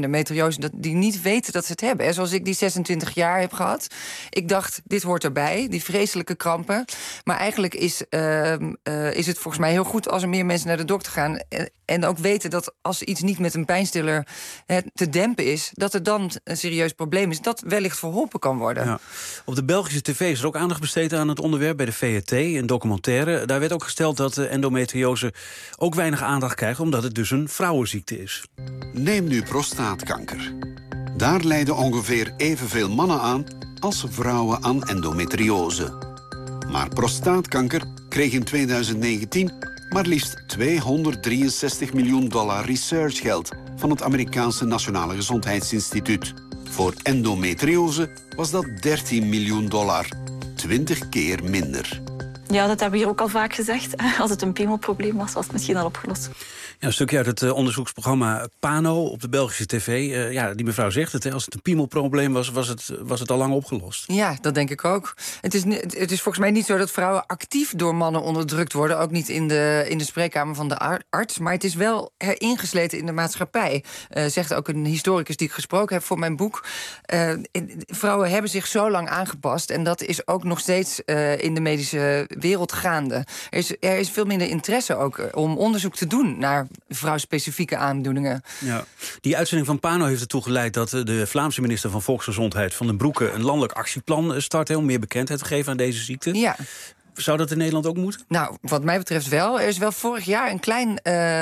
endometriose... Dat, die niet weten dat ze het hebben. Hè. Zoals ik die zesentwintig jaar heb gehad. Ik dacht, dit hoort erbij, die vreselijke krampen. Maar eigenlijk is, uh, uh, is het volgens mij heel goed... als er meer mensen naar de dokter gaan... En, en ook weten dat als iets niet met een pijnstiller hè, te dempen is... dat er dan een serieus probleem is... dat wellicht verholpen kan worden. Ja. Op de Belgische tv is er ook aandacht besteed aan het onderwerp... bij de V R T, een documentaire. Daar werd ook gesteld dat de endometriose ook weinig aandacht krijgt... omdat het dus een vrouwenziekte is. Neem nu prostaatkanker. Daar lijden ongeveer evenveel mannen aan... als vrouwen aan endometriose. Maar prostaatkanker kreeg in tweeduizend negentien... maar liefst tweehonderddrieënzestig miljoen dollar researchgeld... van het Amerikaanse Nationale Gezondheidsinstituut. Voor endometriose was dat dertien miljoen dollar. twintig keer minder. Ja, dat hebben we hier ook al vaak gezegd. Als het een piemelprobleem was, was het misschien al opgelost. Ja, een stukje uit het uh, onderzoeksprogramma PANO op de Belgische tv. Uh, ja, die mevrouw zegt het, hè, als het een piemelprobleem was, was het, was het al lang opgelost. Ja, dat denk ik ook. Het is, het is volgens mij niet zo dat vrouwen actief door mannen onderdrukt worden. Ook niet in de, in de spreekkamer van de arts. Maar het is wel heringesleten in de maatschappij. Uh, zegt ook een historicus die ik gesproken heb voor mijn boek. Uh, vrouwen hebben zich zo lang aangepast. En dat is ook nog steeds uh, in de medische wereld gaande. Er is, er is veel minder interesse ook uh, om onderzoek te doen naar vrouwspecifieke aandoeningen. Ja. Die uitzending van PANO heeft ertoe geleid dat de Vlaamse minister van Volksgezondheid Van den Broeke een landelijk actieplan start om meer bekendheid te geven aan deze ziekte. Ja. Zou dat in Nederland ook moeten? Nou, wat mij betreft wel. Er is wel vorig jaar een klein,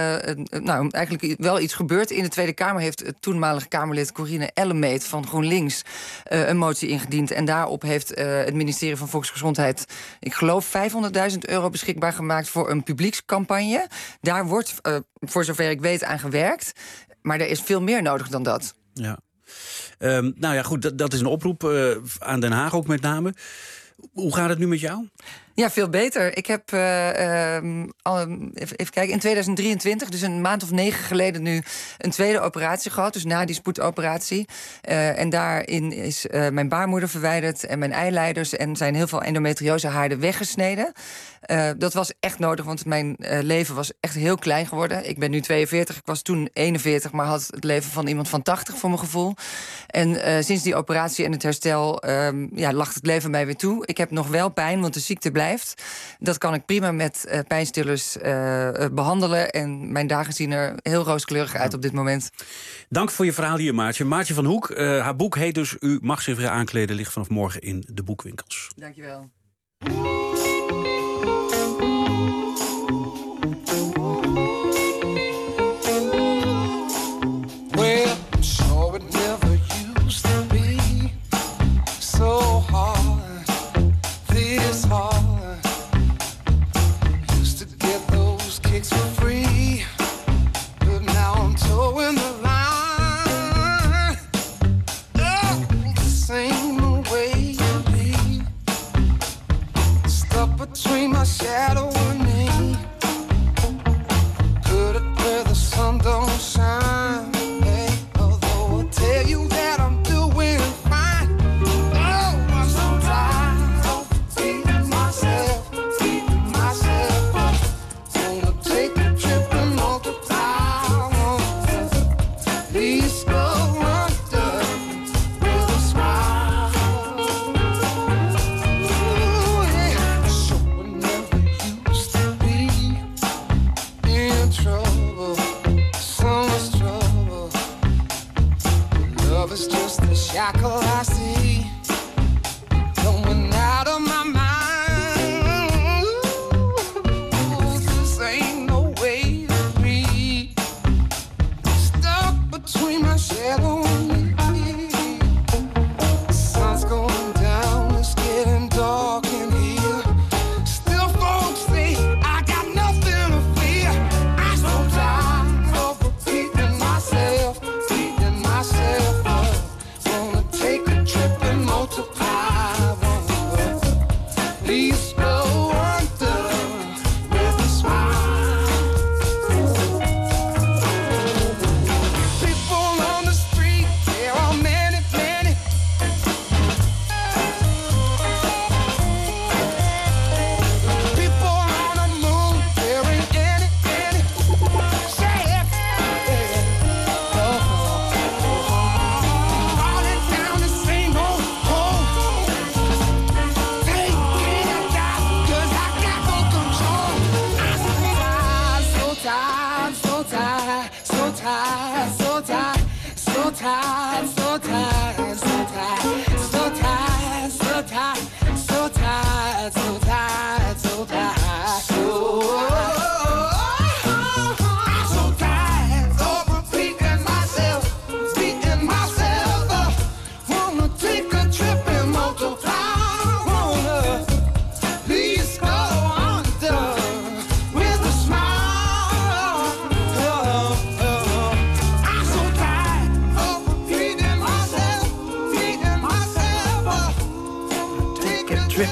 uh, nou eigenlijk wel iets gebeurd. In de Tweede Kamer heeft het toenmalige Kamerlid Corine Ellemeet van GroenLinks uh, een motie ingediend. En daarop heeft uh, het ministerie van Volksgezondheid, ik geloof vijfhonderdduizend euro beschikbaar gemaakt voor een publiekscampagne. Daar wordt, uh, voor zover ik weet, aan gewerkt. Maar er is veel meer nodig dan dat. Ja. Um, nou ja, goed, dat, dat is een oproep uh, aan Den Haag ook met name. Hoe gaat het nu met jou? Ja, veel beter. Ik heb, uh, um, al, even, even kijken, in tweeduizend drieëntwintig, dus een maand of negen geleden nu, een tweede operatie gehad. Dus na die spoedoperatie. Uh, en daarin is uh, mijn baarmoeder verwijderd en mijn eileiders en zijn heel veel endometriosehaarden weggesneden. Uh, dat was echt nodig, want mijn uh, leven was echt heel klein geworden. Ik ben nu tweeënveertig, ik was toen eenenveertig, maar had het leven van iemand van tachtig voor mijn gevoel. En uh, sinds die operatie en het herstel um, ja, lacht het leven mij weer toe. Ik heb nog wel pijn, want de ziekte blijft. Dat kan ik prima met uh, pijnstillers uh, behandelen. En mijn dagen zien er heel rooskleurig uit op dit moment. Dank voor je verhaal hier, Maartje. Maartje van Hoek, uh, haar boek heet dus U mag zich weer aankleden, ligt vanaf morgen in de boekwinkels. Dankjewel. Well, I'm sure it never used to be so hard, this hard. Used to get those kicks for free, but now I'm towing the line. Oh, the same way you be, stuck between my shadow and me. Put it where the sun don't shine. Trouble, so much trouble.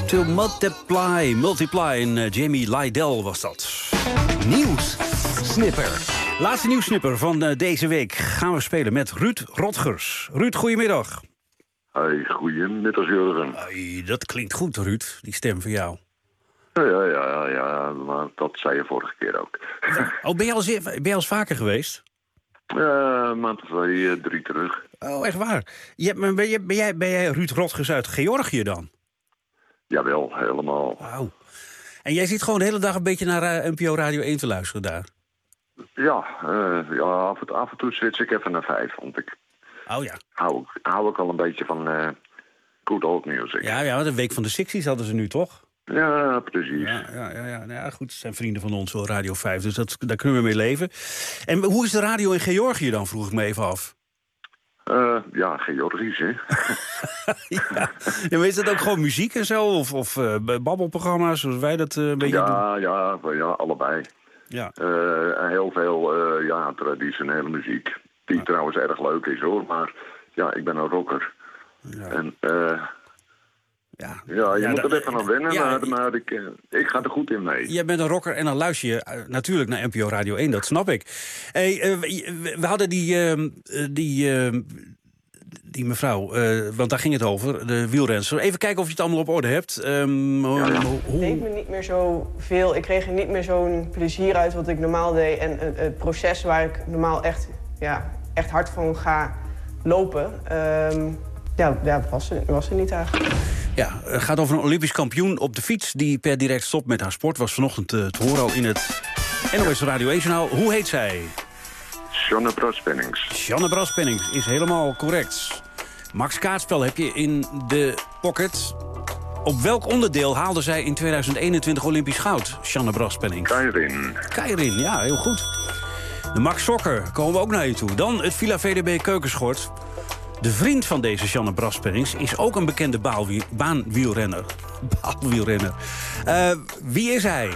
To multiply, multiply. En uh, Jamie Lydell was dat. Nieuws. Snipper. Laatste nieuwssnipper van uh, deze week gaan we spelen met Ruud Rotgers. Ruud, goedemiddag. Hoi, goedemiddag Jurgen. Hoi, dat klinkt goed, Ruud, die stem van jou. Ja, ja, ja, ja, maar dat zei je vorige keer ook. Oh, ben je al, zeer, ben je al eens vaker geweest? Uh, een maand of twee, drie terug. Oh, echt waar? Je, ben, je, ben, jij, ben jij Ruud Rotgers uit Georgië dan? Jawel, helemaal. Wauw. En jij zit gewoon de hele dag een beetje naar uh, N P O Radio één te luisteren daar? Ja, uh, ja af, en, af en toe switch ik even naar vijf, want ik... Oh ja. Hou, hou ik al een beetje van uh, good old music. Ja, ja, de Week van de Sixties hadden ze nu, toch? Ja, precies. Ja, ja, ja, ja. Nou ja, goed, het zijn vrienden van ons, hoor, Radio vijf, dus dat, daar kunnen we mee leven. En hoe is de radio in Georgië dan, vroeg ik me even af? Uh, ja, Georgisch, hè? ja. Ja, maar is dat ook gewoon muziek en zo? Of, of uh, babbelprogramma's, zoals wij dat uh, een beetje ja, doen? Ja, ja, allebei. Ja. Uh, heel veel uh, ja, traditionele muziek. Die ja. trouwens erg leuk is, hoor. Maar ja, ik ben een rocker. Ja. En uh, ja. ja, je ja, moet er even aan wennen, ja, maar, maar ik, uh, ik ga er goed in mee. Jij bent een rocker en dan luister je uh, natuurlijk naar N P O Radio één, dat snap ik. Hey, uh, we, we hadden die, uh, die, uh, die mevrouw, uh, want daar ging het over, de wielrenster. Even kijken of je het allemaal op orde hebt. Um, ja, ja. Hoe... Het deed me niet meer zoveel. Ik kreeg er niet meer zo'n plezier uit wat ik normaal deed. En uh, het proces waar ik normaal echt, ja, echt hard van ga lopen, um, ja, ja, was, er, was er niet eigenlijk. Ja, het gaat over een Olympisch kampioen op de fiets die per direct stopt met haar sport. Was vanochtend uh, te horen in het N O S Radio één-journaal. Hoe heet zij? Sjanne Braspennings. Sjanne Braspennings is helemaal correct. Max Kaatspel heb je in de pocket. Op welk onderdeel haalde zij in tweeduizend eenentwintig Olympisch goud? Sjanne Braspennings. Keirin. Keirin, ja, heel goed. De Max Sokker komen we ook naar je toe. Dan het Villa V D B keukenschort. De vriend van deze Sjanne Braspennings is ook een bekende baalwiel, baanwielrenner. Baalwielrenner. Uh, wie is hij?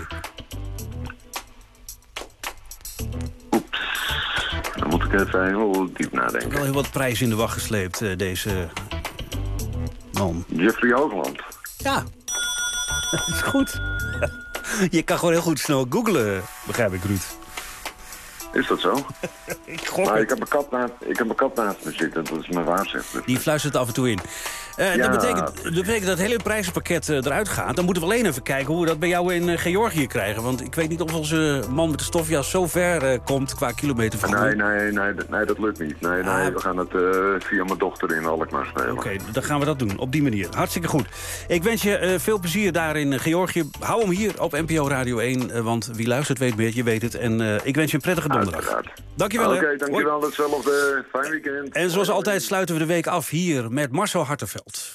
Oeps. Dan moet ik even heel diep nadenken. Wel heel wat prijzen in de wacht gesleept, uh, deze man. Jeffrey Hoogland. Ja, dat is goed. Je kan gewoon heel goed snel googlen, begrijp ik, Ruud. Is dat zo? ik gok maar het. ik heb, mijn kat naast, ik heb mijn kat naast me zitten, dat is mijn waarzegster. Die fluistert af en toe in. Uh, ja, dat, betekent, dat betekent dat het hele prijzenpakket uh, eruit gaat. Dan moeten we alleen even kijken hoe we dat bij jou in uh, Georgië krijgen. Want ik weet niet of onze man met de stofjas zo ver uh, komt qua kilometervergoed. Nee, nee, nee, nee, dat lukt niet. Nee, nee, ah. we gaan het uh, via mijn dochter in Alkmaar spelen. Oké, okay, dan gaan we dat doen, op die manier. Hartstikke goed. Ik wens je uh, veel plezier daar in uh, Georgië. Hou hem hier op N P O Radio één, uh, want wie luistert weet meer, je weet het. En uh, ik wens je een prettige donderdag. Uiteraard. Dankjewel. Oké, okay, dankjewel. Hetzelfde. Fijn weekend. En zoals altijd sluiten we de week af hier met Marcel Hartenveld.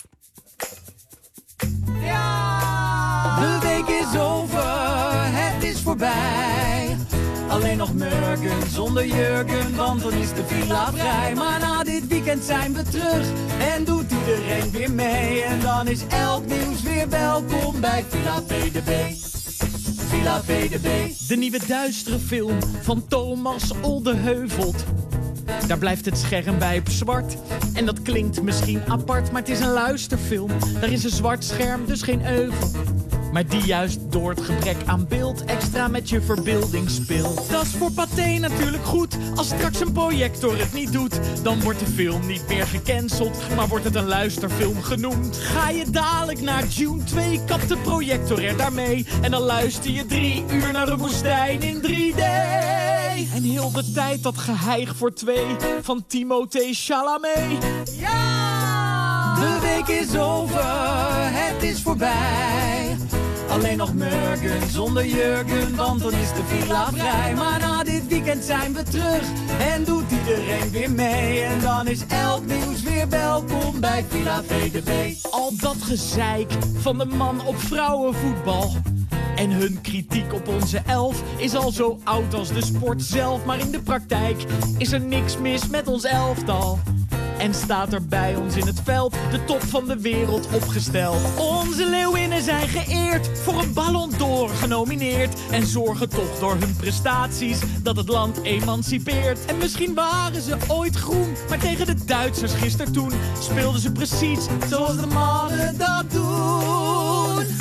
Ja! De week is over, het is voorbij. Alleen nog Murgen zonder Jurgen, want dan is de villa vrij. Maar na dit weekend zijn we terug en doet iedereen weer mee. En dan is elk nieuws weer welkom bij Villa V D B. Villa V D B. De nieuwe duistere film van Thomas Oldeheuvelt. Daar blijft het scherm bij op zwart. En dat klinkt misschien apart, maar het is een luisterfilm. Daar is een zwart scherm, dus geen euvel. Maar die juist door het gebrek aan beeld extra met je verbeelding speelt. Dat is voor Pathé natuurlijk goed. Als straks een projector het niet doet, dan wordt de film niet meer gecanceld, maar wordt het een luisterfilm genoemd. Ga je dadelijk naar Dune twee, kapt de projector er daarmee. En dan luister je drie uur naar de woestijn in drie D. En heel de tijd dat geheig voor twee van Timothée Chalamet. Ja! De week is over, het is voorbij. Alleen nog Murgen zonder Jurgen, want dan is de villa vrij. Maar na dit weekend zijn we terug en doet iedereen weer mee. En dan is elk nieuws weer welkom bij Villa V D B. Al dat gezeik van de man op vrouwenvoetbal en hun kritiek op onze elf is al zo oud als de sport zelf. Maar in de praktijk is er niks mis met ons elftal. En staat er bij ons in het veld de top van de wereld opgesteld. Onze leeuwinnen zijn geëerd, voor een Ballon d'Or genomineerd. En zorgen toch door hun prestaties dat het land emancipeert. En misschien waren ze ooit groen, maar tegen de Duitsers gisteren toen speelden ze precies zoals de mannen dat doen.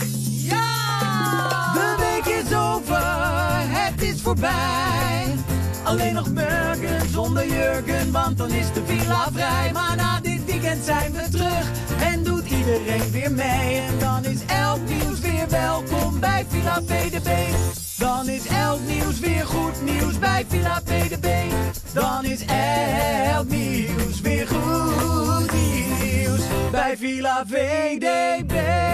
voorbij. Alleen nog Morgen zonder Jurgen, want dan is de villa vrij. Maar na dit weekend zijn we terug en doet iedereen weer mee. En dan is elk nieuws weer welkom bij Villa V D B. Dan is elk nieuws weer goed nieuws bij Villa V D B. Dan is elk nieuws weer goed nieuws bij Villa V D B.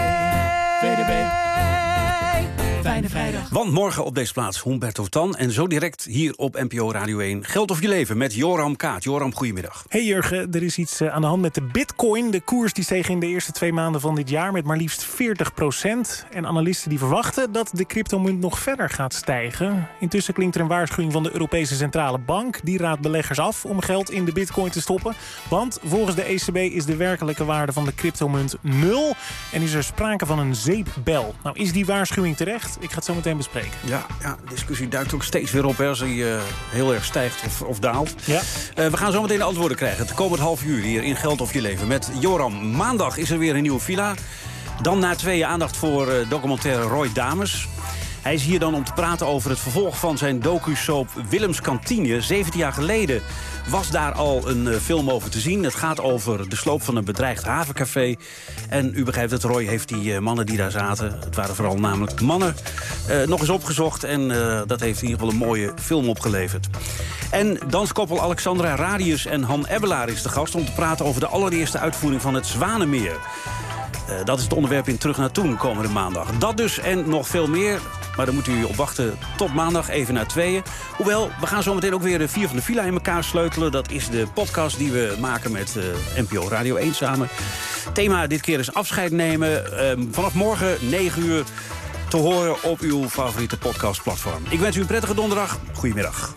V D B. Fijne vrijdag. Want morgen op deze plaats Humberto Tan. En zo direct hier op N P O Radio één. Geld of je leven met Joram Kaat. Joram, goedemiddag. Hey Jurgen, er is iets aan de hand met de bitcoin. De koers die steeg in de eerste twee maanden van dit jaar met maar liefst veertig procent. En analisten die verwachten dat de cryptomunt nog verder gaat stijgen. Intussen klinkt er een waarschuwing van de Europese Centrale Bank. Die raadt beleggers af om geld in de bitcoin te stoppen. Want volgens de E C B is de werkelijke waarde van de cryptomunt nul. En is er sprake van een zeepbel. Nou, is die waarschuwing terecht? Ik ga het zo meteen bespreken. Ja, ja, de discussie duikt ook steeds weer op hè, als hij uh, heel erg stijgt of, of daalt. Ja. Uh, we gaan zo meteen de antwoorden krijgen. Het komend half uur hier in Geld of je leven met Joram. Maandag is er weer een nieuwe villa. Dan na tweeën aandacht voor uh, documentaire Roy Dames. Hij is hier dan om te praten over het vervolg van zijn docu-soap Willems Kantine. zeventien jaar geleden was daar al een uh, film over te zien. Het gaat over de sloop van een bedreigd havencafé. En u begrijpt het, Roy heeft die uh, mannen die daar zaten... het waren vooral namelijk mannen, uh, nog eens opgezocht. En uh, dat heeft in ieder geval een mooie film opgeleverd. En danskoppel Alexandra Radius en Han Ebbelaar is de gast... om te praten over de allereerste uitvoering van het Zwanenmeer. Uh, dat is het onderwerp in Terug naar Toen komende maandag. Dat dus en nog veel meer. Maar dan moet u op wachten tot maandag, even na tweeën. Hoewel, we gaan zo meteen ook weer de Vier van de Villa in elkaar sleutelen. Dat is de podcast die we maken met uh, N P O Radio één samen. Thema dit keer is afscheid nemen. Uh, vanaf morgen negen uur te horen op uw favoriete podcastplatform. Ik wens u een prettige donderdag. Goedemiddag.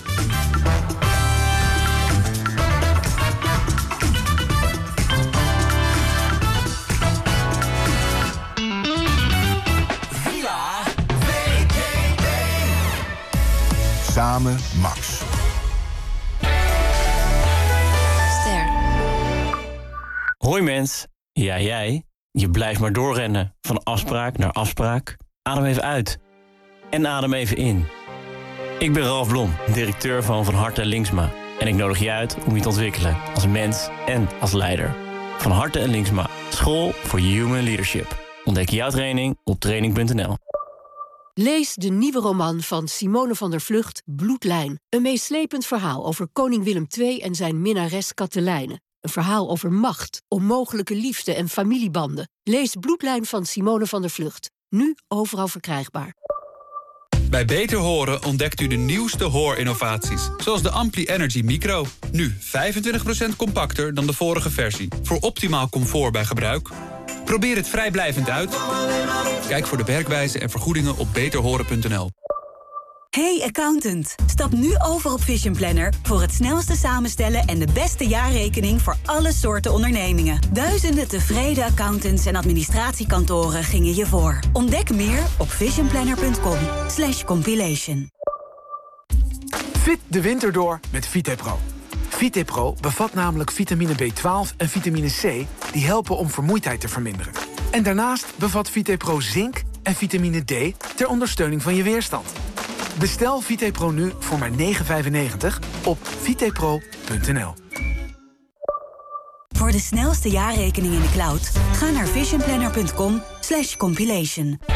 Samen Max. Ster. Hoi mens. Ja, jij. Je blijft maar doorrennen. Van afspraak naar afspraak. Adem even uit. En adem even in. Ik ben Ralf Blom, directeur van Van Harte en Linksma. En ik nodig je uit om je te ontwikkelen. Als mens en als leider. Van Harte en Linksma. School voor Human Leadership. Ontdek jouw training op training punt n l. Lees de nieuwe roman van Simone van der Vlugt, Bloedlijn. Een meeslepend verhaal over koning Willem de Tweede en zijn minnares Katelijne. Een verhaal over macht, onmogelijke liefde en familiebanden. Lees Bloedlijn van Simone van der Vlugt. Nu overal verkrijgbaar. Bij Beter Horen ontdekt u de nieuwste hoorinnovaties. Zoals de Ampli Energy Micro. Nu vijfentwintig procent compacter dan de vorige versie. Voor optimaal comfort bij gebruik. Probeer het vrijblijvend uit. Kijk voor de werkwijze en vergoedingen op beter horen punt n l. Hey accountant, stap nu over op Vision Planner voor het snelste samenstellen en de beste jaarrekening voor alle soorten ondernemingen. Duizenden tevreden accountants en administratiekantoren gingen je voor. Ontdek meer op visionplanner punt com slash compilation. Fit de winter door met VitePro. VitePro bevat namelijk vitamine B twaalf en vitamine C... die helpen om vermoeidheid te verminderen. En daarnaast bevat VitePro zink en vitamine D... ter ondersteuning van je weerstand. Bestel VitePro nu voor maar negen vijfennegentig op vitepro punt n l. Voor de snelste jaarrekening in de cloud, ga naar visionplanner punt com slash compilation.